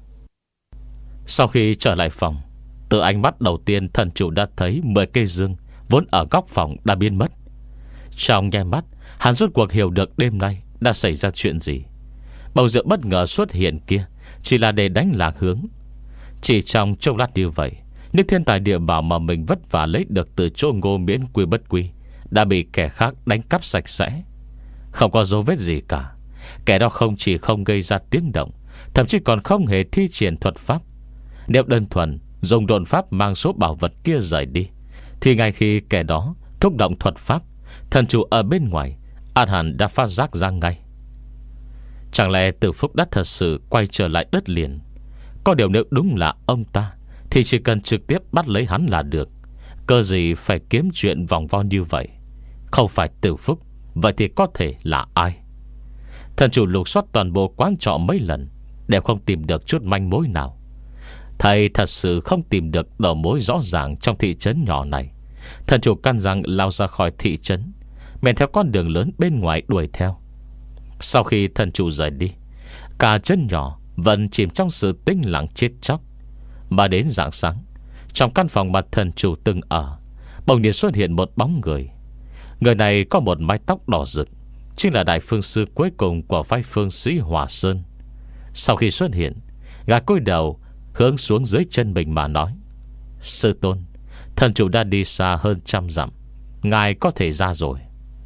A: Sau khi trở lại phòng, từ ánh mắt đầu tiên thần chủ đã thấy mười cây dương vốn ở góc phòng đã biến mất. Trong nháy mắt, hắn rốt cuộc hiểu được đêm nay đã xảy ra chuyện gì. Bầu rượu bất ngờ xuất hiện kia chỉ là để đánh lạc hướng. Chỉ trong chốc lát như vậy, những thiên tài địa bảo mà mình vất vả lấy được từ chỗ Ngô miễn quy bất quy đã bị kẻ khác đánh cắp sạch sẽ. Không có dấu vết gì cả. Kẻ đó không chỉ không gây ra tiếng động, thậm chí còn không hề thi triển thuật pháp. Nếu đơn thuần dùng độn pháp mang số bảo vật kia rời đi, thì ngay khi kẻ đó thúc động thuật pháp, thần chủ ở bên ngoài ắt hẳn đã phát giác ra ngay. Chẳng lẽ Từ Phúc đã thật sự quay trở lại đất liền? Có điều nếu đúng là ông ta, thì chỉ cần trực tiếp bắt lấy hắn là được. Cơ gì phải kiếm chuyện vòng vo như vậy? Không phải Từ Phúc, vậy thì có thể là ai? Thần chủ lục soát toàn bộ quán trọ mấy lần đều không tìm được chút manh mối nào. Thầy thật sự không tìm được đầu mối rõ ràng trong thị trấn nhỏ này. Thần chủ căn rằng lao ra khỏi thị trấn, men theo con đường lớn bên ngoài đuổi theo. Sau khi thần chủ rời đi, cả trấn nhỏ vẫn chìm trong sự tĩnh lặng chết chóc. Mà đến rạng sáng, trong căn phòng mà thần chủ từng ở, bỗng nhiên xuất hiện một bóng người. Người này có một mái tóc đỏ rực, chính là đại phương sư cuối cùng của phái phương sĩ Hỏa Sơn. Sau khi xuất hiện, gã cúi đầu hướng xuống dưới chân mình mà nói: "Sư tôn, thần chủ đã đi xa hơn trăm dặm, ngài có thể ra rồi."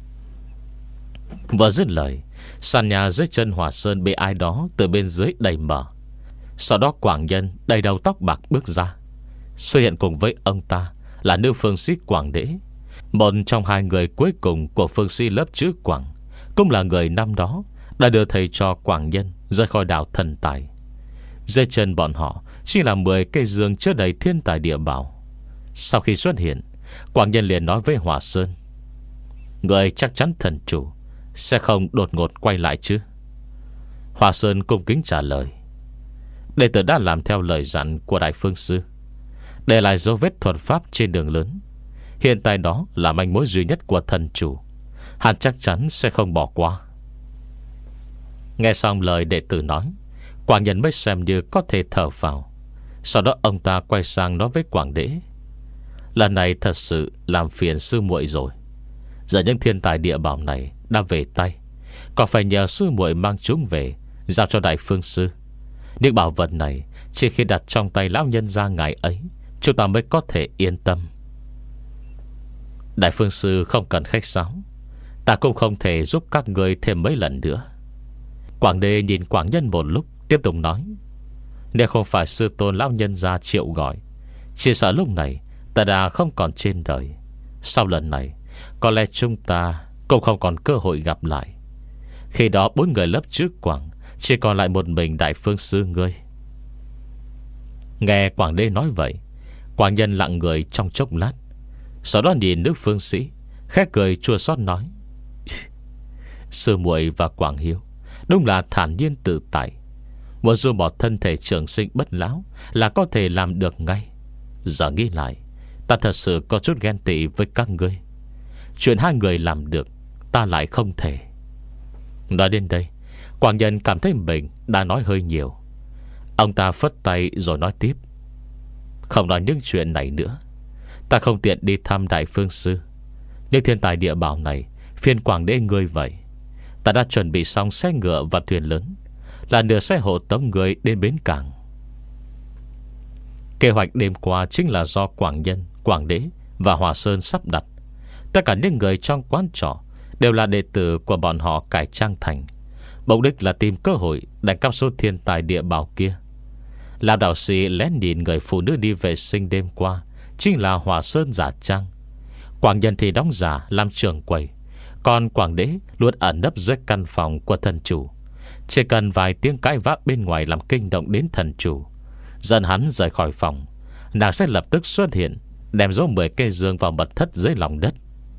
A: Vừa dứt lời, sàn nhà dưới chân Hỏa Sơn bị ai đó từ bên dưới đẩy mở. Sau đó Quảng Nhân đầy đầu tóc bạc bước ra. Xuất hiện cùng với ông ta là nữ phương sĩ Quảng Đế, một trong hai người cuối cùng của phương sĩ lớp chữ Quảng, cũng là người năm đó đã đưa thầy cho Quảng Nhân rời khỏi đảo Thần Tài. Dưới chân bọn họ chỉ là mười cây dương chứa đầy thiên tài địa bảo. Sau khi xuất hiện, Quảng Nhân liền nói với Hỏa Sơn: "Người chắc chắn thần chủ sẽ không đột ngột quay lại chứ?" Hỏa Sơn cung kính trả lời: "Đệ tử đã làm theo lời dặn của đại phương sư, để lại dấu vết thuật pháp trên đường lớn. Hiện tại đó là manh mối duy nhất của thần chủ, hắn chắc chắn sẽ không bỏ qua." Nghe xong lời đệ tử nói, Quảng Nhân mới xem như có thể thở phào. Sau đó ông ta quay sang nói với Quảng Đế: "Lần này thật sự làm phiền sư muội rồi. Giờ những thiên tài địa bảo này đã về tay, còn phải nhờ sư muội mang chúng về, giao cho đại phương sư. Những bảo vật này chỉ khi đặt trong tay lão nhân gia ngài ấy, chúng ta mới có thể yên tâm." "Đại phương sư không cần khách sáo, ta cũng không thể giúp các người thêm mấy lần nữa." Quảng Đế nhìn Quảng Nhân một lúc, tiếp tục nói: "Nếu không phải sư tôn lão nhân gia triệu gọi, chỉ sợ lúc này ta đã không còn trên đời. Sau lần này, có lẽ chúng ta cũng không còn cơ hội gặp lại. Khi đó bốn người lớp trước Quảng chỉ còn lại một mình đại phương sư ngươi." Nghe Quảng Đế nói vậy, Quảng Nhân lặng người trong chốc lát, sau đó nhìn nữ phương sĩ, khẽ cười chua xót nói: "Sư muội và Quảng Hiếu đúng là thản nhiên tự tại. Muốn du bỏ thân thể trường sinh bất lão là có thể làm được ngay. Giờ nghĩ lại, ta thật sự có chút ghen tị với các ngươi. Chuyện hai người làm được, ta lại không thể." Nói đến đây, Quảng Nhân cảm thấy mình đã nói hơi nhiều. Ông ta phất tay rồi nói tiếp: "Không nói những chuyện này nữa, ta không tiện đi thăm đại phương sư. Nhưng thiên tài địa bảo này phiên Quảng Đế ngươi vậy. Ta đã chuẩn bị xong xe ngựa và thuyền lớn, là nửa xe hộ tống người đến bến cảng." Kế hoạch đêm qua chính là do Quảng Nhân, Quảng Đế và Hòa Sơn sắp đặt. Tất cả những người trong quán trọ đều là đệ tử của bọn họ cải trang thành. Mục đích là tìm cơ hội đánh cắp số thiên tài địa bảo kia. Lão đạo sĩ lén nhìn người phụ nữ đi vệ sinh đêm qua chính là Hòa Sơn giả trang. Quảng Nhân thì đóng giả làm trưởng quầy, còn Quảng Đế luôn ẩn nấp dưới căn phòng của thần chủ. Chỉ cần vài tiếng cãi vã bên ngoài làm kinh động đến thần chủ, dẫn hắn rời khỏi phòng, nàng sẽ lập tức xuất hiện, đem dấu mười cây dương vào mật thất dưới lòng đất.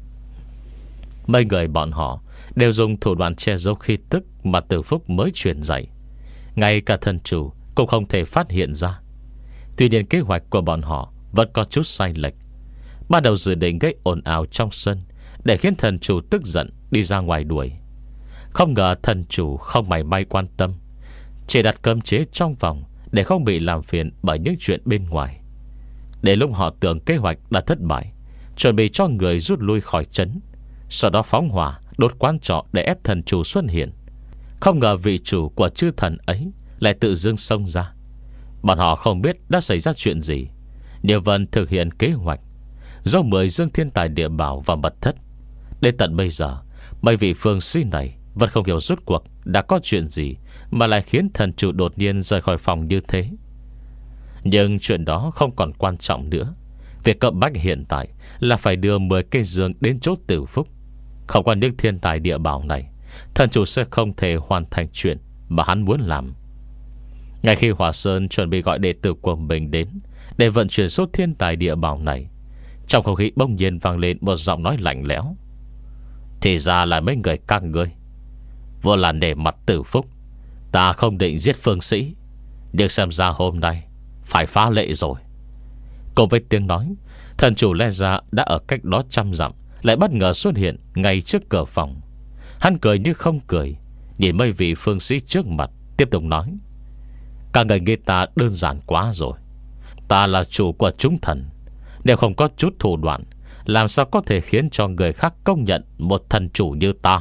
A: Mấy người bọn họ đều dùng thủ đoạn che giấu khí tức mà Từ Phúc mới truyền dạy. Ngay cả thần chủ cũng không thể phát hiện ra. Tuy nhiên kế hoạch của bọn họ vẫn có chút sai lệch. Ban đầu dự định gây ồn ào trong sân để khiến thần chủ tức giận đi ra ngoài đuổi. Không ngờ thần chủ không mảy may quan tâm, chỉ đặt cấm chế trong phòng để không bị làm phiền bởi những chuyện bên ngoài. Để lúc họ tưởng kế hoạch đã thất bại, chuẩn bị cho người rút lui khỏi trấn, sau đó phóng hỏa đốt quán trọ để ép thần chủ xuất hiện. Không ngờ vị chủ của chư thần ấy lại tự dưng xông ra. Bọn họ không biết đã xảy ra chuyện gì, nhưng vẫn thực hiện kế hoạch, do mười dương thiên tài địa bảo vào mật thất. Đến tận bây giờ, mấy vị phương sĩ này vẫn không hiểu rốt cuộc đã có chuyện gì mà lại khiến thần chủ đột nhiên rời khỏi phòng như thế. Nhưng chuyện đó không còn quan trọng nữa. Việc cấp bách hiện tại là phải đưa mười cây dương đến chỗ Tử Phúc. Không có những thiên tài địa bảo này, thần chủ sẽ không thể hoàn thành chuyện mà hắn muốn làm. Ngay khi Hòa Sơn chuẩn bị gọi đệ tử của mình đến để vận chuyển số thiên tài địa bảo này, trong không khí bỗng nhiên vang lên một giọng nói lạnh lẽo. Thì ra là mấy người các ngươi. Vô là để mặt Tử Phúc, ta không định giết phương sĩ, nhưng xem ra hôm nay phải phá lệ rồi. Cùng với tiếng nói, thần chủ lẽ ra đã ở cách đó trăm dặm lại bất ngờ xuất hiện ngay trước cửa phòng. Hắn cười như không cười, nhìn mấy vị phương sĩ trước mặt, tiếp tục nói: các người nghĩ ta đơn giản quá rồi. Ta là chủ của chúng thần, nếu không có chút thủ đoạn, làm sao có thể khiến cho người khác công nhận một thần chủ như ta?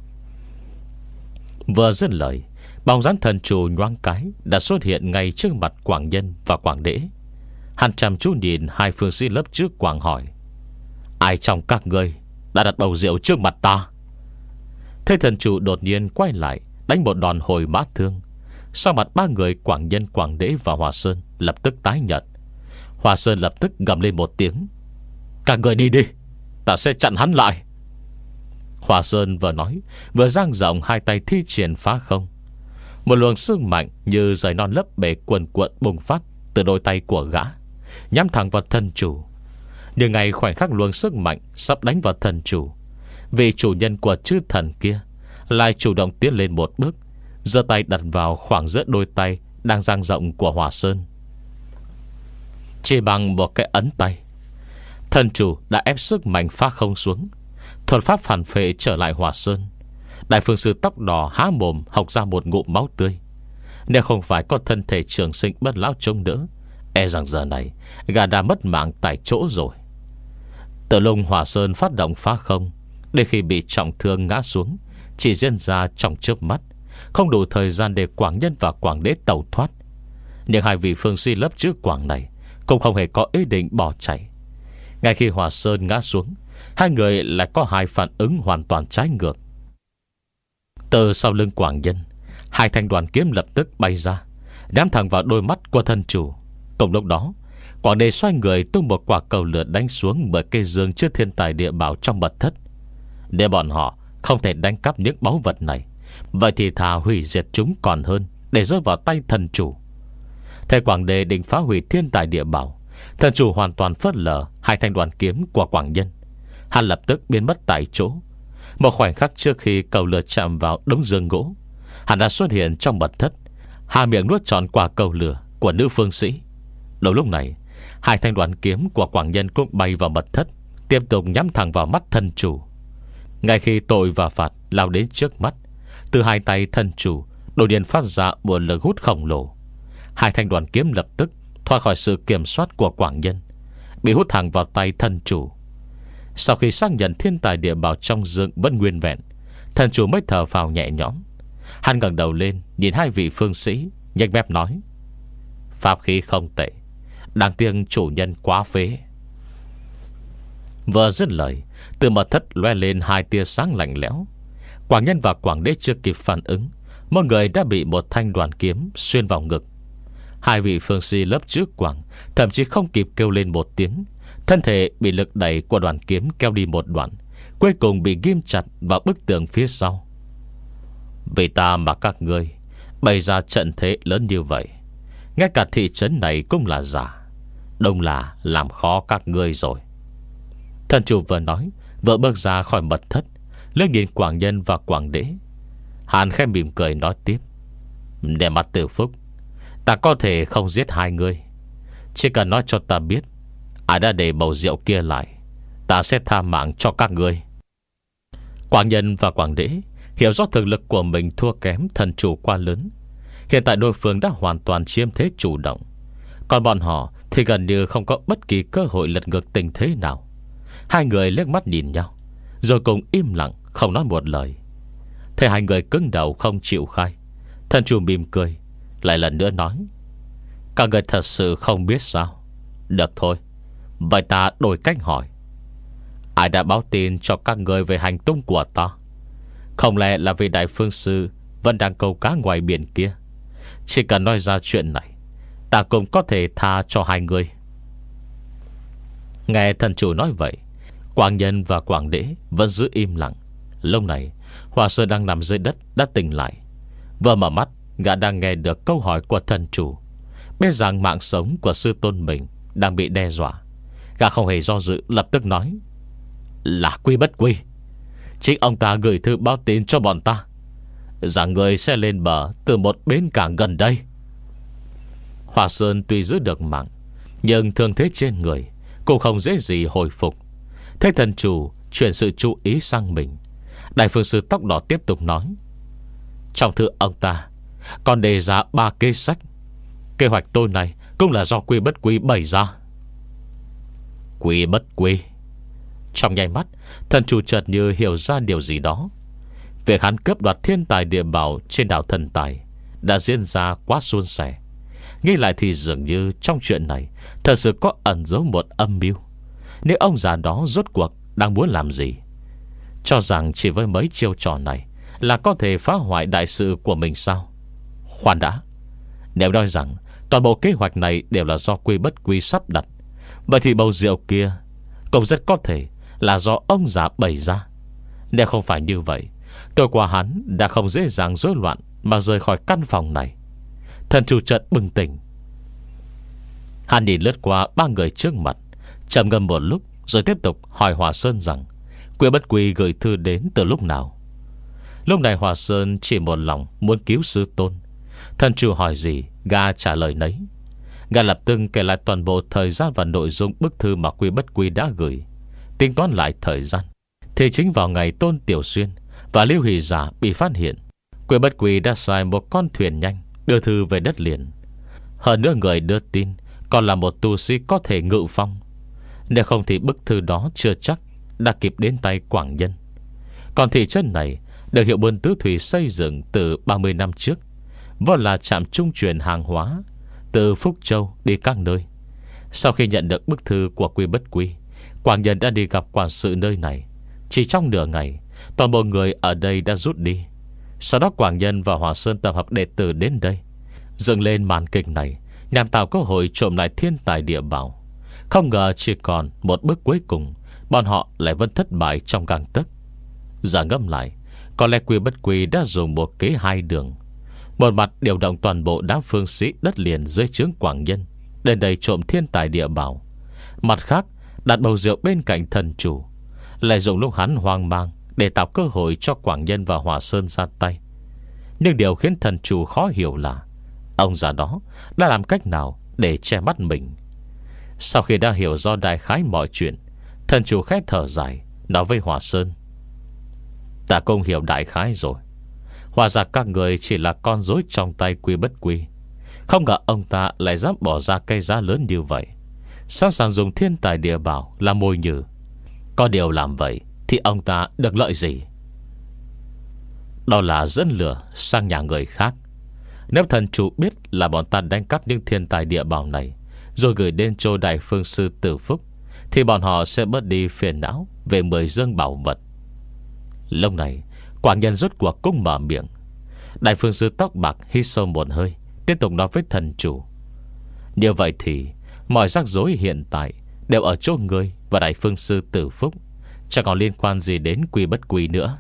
A: Vừa dứt lời, bóng dáng thần chủ nhoáng cái đã xuất hiện ngay trước mặt Quảng Nhân và Quảng Đế. Hắn chăm chú nhìn hai phương sĩ lớp trước Quảng hỏi: ai trong các ngươi đã đặt bầu rượu trước mặt ta? Thế thần chủ đột nhiên quay lại đánh một đòn hồi mã thương. Sau mặt ba người Quảng Nhân, Quảng Đế và Hòa Sơn lập tức tái nhợt. Hòa Sơn lập tức gầm lên một tiếng: các người đi đi, ta sẽ chặn hắn lại. Hòa Sơn vừa nói vừa dang rộng hai tay thi triển phá không. Một luồng sức mạnh như dải non lấp bể cuồn cuộn bùng phát từ đôi tay của gã, nhắm thẳng vào thần chủ. Nhưng ngay khoảnh khắc luồng sức mạnh sắp đánh vào thần chủ, vị chủ nhân của chư thần kia lại chủ động tiến lên một bước, giơ tay đặt vào khoảng giữa đôi tay đang dang rộng của Hòa Sơn. Chỉ bằng một cái ấn tay, thần chủ đã ép sức mạnh phá không xuống. Thuật pháp phản phệ trở lại Hòa Sơn. Đại phương sư tóc đỏ há mồm học ra một ngụm máu tươi. Nếu không phải có thân thể trường sinh bất lão chống đỡ, e rằng giờ này gã đã mất mạng tại chỗ rồi. Từ lúc Hòa Sơn phát động phá không, đến khi bị trọng thương ngã xuống chỉ diễn ra trong chớp mắt, không đủ thời gian để Quảng Nhân và Quảng Đế tẩu thoát. Nhưng hai vị phương si lớp trước Quảng này cũng không hề có ý định bỏ chạy. Ngay khi Hòa Sơn ngã xuống, hai người lại có hai phản ứng hoàn toàn trái ngược. Từ sau lưng Quảng Nhân, hai thanh đoàn kiếm lập tức bay ra, nhắm thẳng vào đôi mắt của thân chủ. Cùng lúc đó, Quảng Đế xoay người tung một quả cầu lửa đánh xuống bởi cây dương chứa thiên tài địa bảo trong mật thất. Để bọn họ không thể đánh cắp những báu vật này, vậy thì thà hủy diệt chúng còn hơn để rơi vào tay thần chủ. Thế Quảng Đế định phá hủy thiên tài địa bảo, thần chủ hoàn toàn phớt lờ hai thanh đoàn kiếm của Quảng Nhân. Hắn lập tức biến mất tại chỗ. Một khoảnh khắc trước khi cầu lửa chạm vào đống dương gỗ, hắn đã xuất hiện trong mật thất, hà miệng nuốt trọn quả cầu lửa của nữ phương sĩ. Đầu lúc này, hai thanh đoàn kiếm của Quảng Nhân cũng bay vào mật thất, tiếp tục nhắm thẳng vào mắt thân chủ. Ngay khi tội và phạt lao đến trước mắt, từ hai tay thân chủ đột nhiên phát ra một lực hút khổng lồ. Hai thanh đoàn kiếm lập tức thoát khỏi sự kiểm soát của Quảng Nhân, bị hút thẳng vào tay thân chủ. Sau khi xác nhận thiên tài địa bảo trong dương vẫn nguyên vẹn, thần chủ mới thở phào nhẹ nhõm. Hắn ngẩng đầu lên nhìn hai vị phương sĩ, nhếch mép nói: pháp khí không tệ, đáng tiếc chủ nhân quá phế. Vừa dứt lời, từ mật thất loe lên hai tia sáng lạnh lẽo. Quảng Nhân và Quảng Đế chưa kịp phản ứng, mỗi người đã bị một thanh đoàn kiếm xuyên vào ngực. Hai vị phương sĩ lớp trước Quảng thậm chí không kịp kêu lên một tiếng, Thân thể bị lực đẩy của đoàn kiếm kéo đi một đoạn, cuối cùng bị ghim chặt vào bức tường phía sau. Vì ta mà các ngươi bày ra trận thế lớn như vậy, ngay cả thị trấn này cũng là giả, đông là làm khó các ngươi rồi. Thần chủ vừa nói, vừa bước ra khỏi mật thất, liếc nhìn Quảng Nhân và Quảng Đế. Hắn khẽ mỉm cười nói tiếp: Để mặt Tử Phúc, ta có thể không giết hai người, chỉ cần nói cho ta biết ai đã để bầu rượu kia lại, ta sẽ tha mạng cho các ngươi. Quảng Nhân và Quảng Đế hiểu rõ thực lực của mình thua kém thần chủ quá lớn. Hiện tại đối phương đã hoàn toàn chiếm thế chủ động, còn bọn họ thì gần như không có bất kỳ cơ hội lật ngược tình thế nào. Hai người liếc mắt nhìn nhau, rồi cùng im lặng không nói một lời. Thấy hai người cứng đầu không chịu khai, thần chủ mỉm cười, lại lần nữa nói: Các người thật sự không biết sao? Được thôi, vậy ta đổi cách hỏi. Ai đã báo tin cho các người về hành tung của ta? Không lẽ là vị đại phương sư vẫn đang câu cá ngoài biển kia? Chỉ cần nói ra chuyện này, ta cũng có thể tha cho hai người. Nghe thần chủ nói vậy, Quảng Nhân và Quảng Đế vẫn giữ im lặng. Lúc này Hòa Sơn đang nằm dưới đất đã tỉnh lại. Vừa mở mắt, gã đang nghe được câu hỏi của thần chủ, biết rằng mạng sống của sư tôn mình đang bị đe dọa. Gã không hề do dự, lập tức nói: Là Quy Bất Quy. Chính ông ta gửi thư báo tin cho bọn ta rằng người sẽ lên bờ từ một bến cảng gần đây. Hòa Sơn tuy giữ được mạng, nhưng thương thế trên người cũng không dễ gì hồi phục. Thấy thần chủ chuyển sự chú ý sang mình, đại phương sư tóc đỏ tiếp tục nói: Trong thư ông ta còn đề ra ba kế sách. Kế hoạch tôi này cũng là do Quy Bất Quy bày ra. Quy Bất Quy. Trong nháy mắt, thần chủ chợt như hiểu ra điều gì đó. Việc hắn cướp đoạt thiên tài địa bảo trên đảo Thần Tài đã diễn ra quá suôn sẻ. Nghĩ lại thì dường như trong chuyện này thật sự có ẩn giấu một âm mưu. Nếu ông già đó rốt cuộc đang muốn làm gì? Cho rằng chỉ với mấy chiêu trò này là có thể phá hoại đại sự của mình sao? Khoan đã, nếu nói rằng toàn bộ kế hoạch này đều là do Quy Bất Quy sắp đặt, vậy thì bầu rượu kia cũng rất có thể là do ông già bày ra. Nếu không phải như vậy, tôi qua hắn đã không dễ dàng rối loạn mà rời khỏi căn phòng này. Thần chủ chợt bừng tỉnh. Hắn nhìn lướt qua ba người trước mặt, trầm ngâm một lúc, rồi tiếp tục hỏi Hòa Sơn rằng Quy Bất Quy gửi thư đến từ lúc nào. Lúc này Hòa Sơn chỉ một lòng muốn cứu sư tôn. Thần chủ hỏi gì, gã trả lời nấy. Gã lập tức kể lại toàn bộ thời gian và nội dung bức thư mà Quy Bất Quy đã gửi. Tính toán lại thời gian, thì chính vào ngày Tôn Tiểu Xuyên và Lưu Hỷ Giả bị phát hiện, Quy Bất Quy đã sai một con thuyền nhanh đưa thư về đất liền. Hơn nữa người đưa tin còn là một tu sĩ có thể ngự phong. Nếu không thì bức thư đó chưa chắc đã kịp đến tay Quảng Nhân. Còn thị trấn này được hiệu buôn tứ thủy xây dựng từ ba mươi năm trước, vốn là trạm trung chuyển hàng hóa từ Phúc Châu đi các nơi. Sau khi nhận được bức thư của Quy Bất Quy, Quảng Nhân đã đi gặp quản sự nơi này. Chỉ trong nửa ngày, toàn bộ người ở đây đã rút đi. Sau đó Quảng Nhân và Hòa Sơn tập hợp đệ tử đến đây, dựng lên màn kịch này nhằm tạo cơ hội trộm lại thiên tài địa bảo. Không ngờ chỉ còn một bước cuối cùng, bọn họ lại vẫn thất bại trong gang tấc. Giờ ngẫm lại, có lẽ Quy Bất Quy đã dùng một kế hai đường. Một mặt điều động toàn bộ đám phương sĩ đất liền dưới trướng Quảng Nhân đến đây trộm thiên tài địa bảo. Mặt khác, đặt bầu rượu bên cạnh thần chủ, lại dùng lúc hắn hoang mang để tạo cơ hội cho Quảng Nhân và Hòa Sơn ra tay. Nhưng điều khiến thần chủ khó hiểu là ông già đó đã làm cách nào để che mắt mình. Sau khi đã hiểu do đại khái mọi chuyện, thần chủ khẽ thở dài, nói với Hòa Sơn: Ta cũng hiểu đại khái rồi. Hóa ra các người chỉ là con rối trong tay Quy Bất Quy. Không ngờ ông ta lại dám bỏ ra cây giá lớn như vậy, sẵn sàng dùng thiên tài địa bảo làm mồi nhử. Có điều làm vậy thì ông ta được lợi gì? Đó là dẫn lửa sang nhà người khác. Nếu thần chủ biết là bọn ta đánh cắp những thiên tài địa bảo này rồi gửi đến cho đại phương sư Tử Phúc, thì bọn họ sẽ bớt đi phiền não về mười dương bảo vật. Lúc này Quảng Nhân rốt cuộc cũng mở miệng. Đại phương sư tóc bạc hít sâu một hơi, tiếp tục nói với thần chủ: Như vậy thì mọi rắc rối hiện tại đều ở chỗ người và Đại Phương Sư Tử Phúc, chẳng còn liên quan gì đến Quy Bất Quy nữa.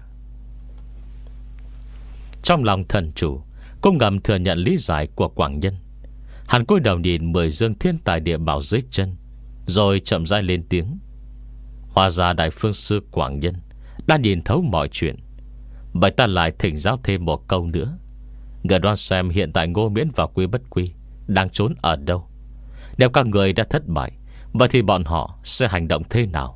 A: Trong lòng thần chủ cũng ngầm thừa nhận lý giải của Quảng Nhân. Hắn cúi đầu nhìn mười dương thiên tài địa bảo dưới chân, rồi chậm rãi lên tiếng. Hóa ra Đại Phương Sư Quảng Nhân đã nhìn thấu mọi chuyện. Vậy ta lại thỉnh giáo thêm một câu nữa. Người đoán xem hiện tại Ngô Miễn và Quy Bất Quy đang trốn ở đâu. Nếu các người đã thất bại, vậy thì bọn họ sẽ hành động thế nào?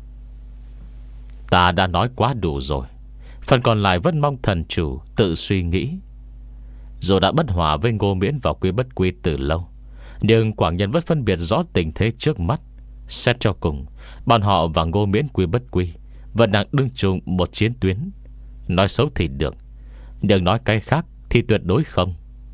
A: Ta đã nói quá đủ rồi. Phần còn lại vẫn mong thần chủ tự suy nghĩ. Dù đã bất hòa với Ngô Miễn và Quy Bất Quy từ lâu, nhưng Quảng Nhân vẫn phân biệt rõ tình thế trước mắt. Xét cho cùng, bọn họ và Ngô Miễn, Quy Bất Quy vẫn đang đứng chung một chiến tuyến. Nói xấu thì được, nhưng nói cái khác thì tuyệt đối không.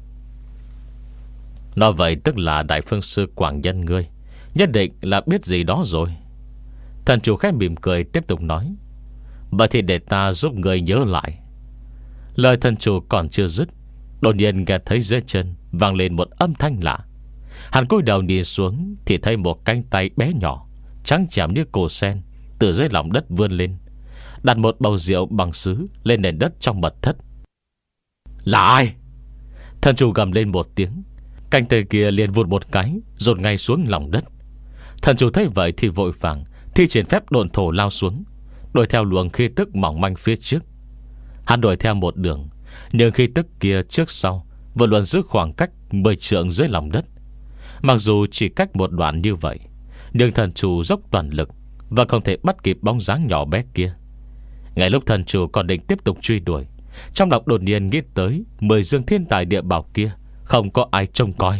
A: Nói vậy tức là Đại Phương Sư Quảng Nhân ngươi nhất định là biết gì đó rồi. Thần chủ khẽ mỉm cười tiếp tục nói. Vậy thì để ta giúp người nhớ lại. Lời thần chủ còn chưa dứt, đột nhiên nghe thấy dưới chân vang lên một âm thanh lạ. Hắn cúi đầu nhìn xuống thì thấy một cánh tay bé nhỏ, trắng trẻo như cổ sen, từ dưới lòng đất vươn lên, đặt một bầu rượu bằng sứ lên nền đất trong mật thất. Là ai? Thần chủ gầm lên một tiếng. Cánh tay kia liền vụt một cái, rột ngay xuống lòng đất. Thần chủ thấy vậy thì vội vàng thi triển phép độn thổ lao xuống, đuổi theo luồng khí tức mỏng manh phía trước. Hắn đuổi theo một đường, nhưng khí tức kia trước sau vừa luôn giữ khoảng cách mười trượng dưới lòng đất. Mặc dù chỉ cách một đoạn như vậy, nhưng thần chủ dốc toàn lực và không thể bắt kịp bóng dáng nhỏ bé kia. Ngay lúc thần chủ còn định tiếp tục truy đuổi, trong lòng đột nhiên nghĩ tới mười dương thiên tài địa bảo kia không có ai trông coi.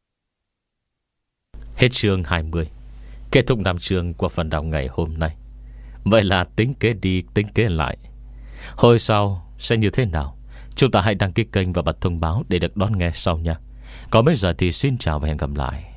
A: Hết chương hai mươi. Kết thúc năm chương của phần đọc ngày hôm nay. Vậy là tính kế đi tính kế lại, hồi sau sẽ như thế nào? Chúng ta hãy đăng ký kênh và bật thông báo để được đón nghe sau nha. Còn bây giờ thì xin chào và hẹn gặp lại.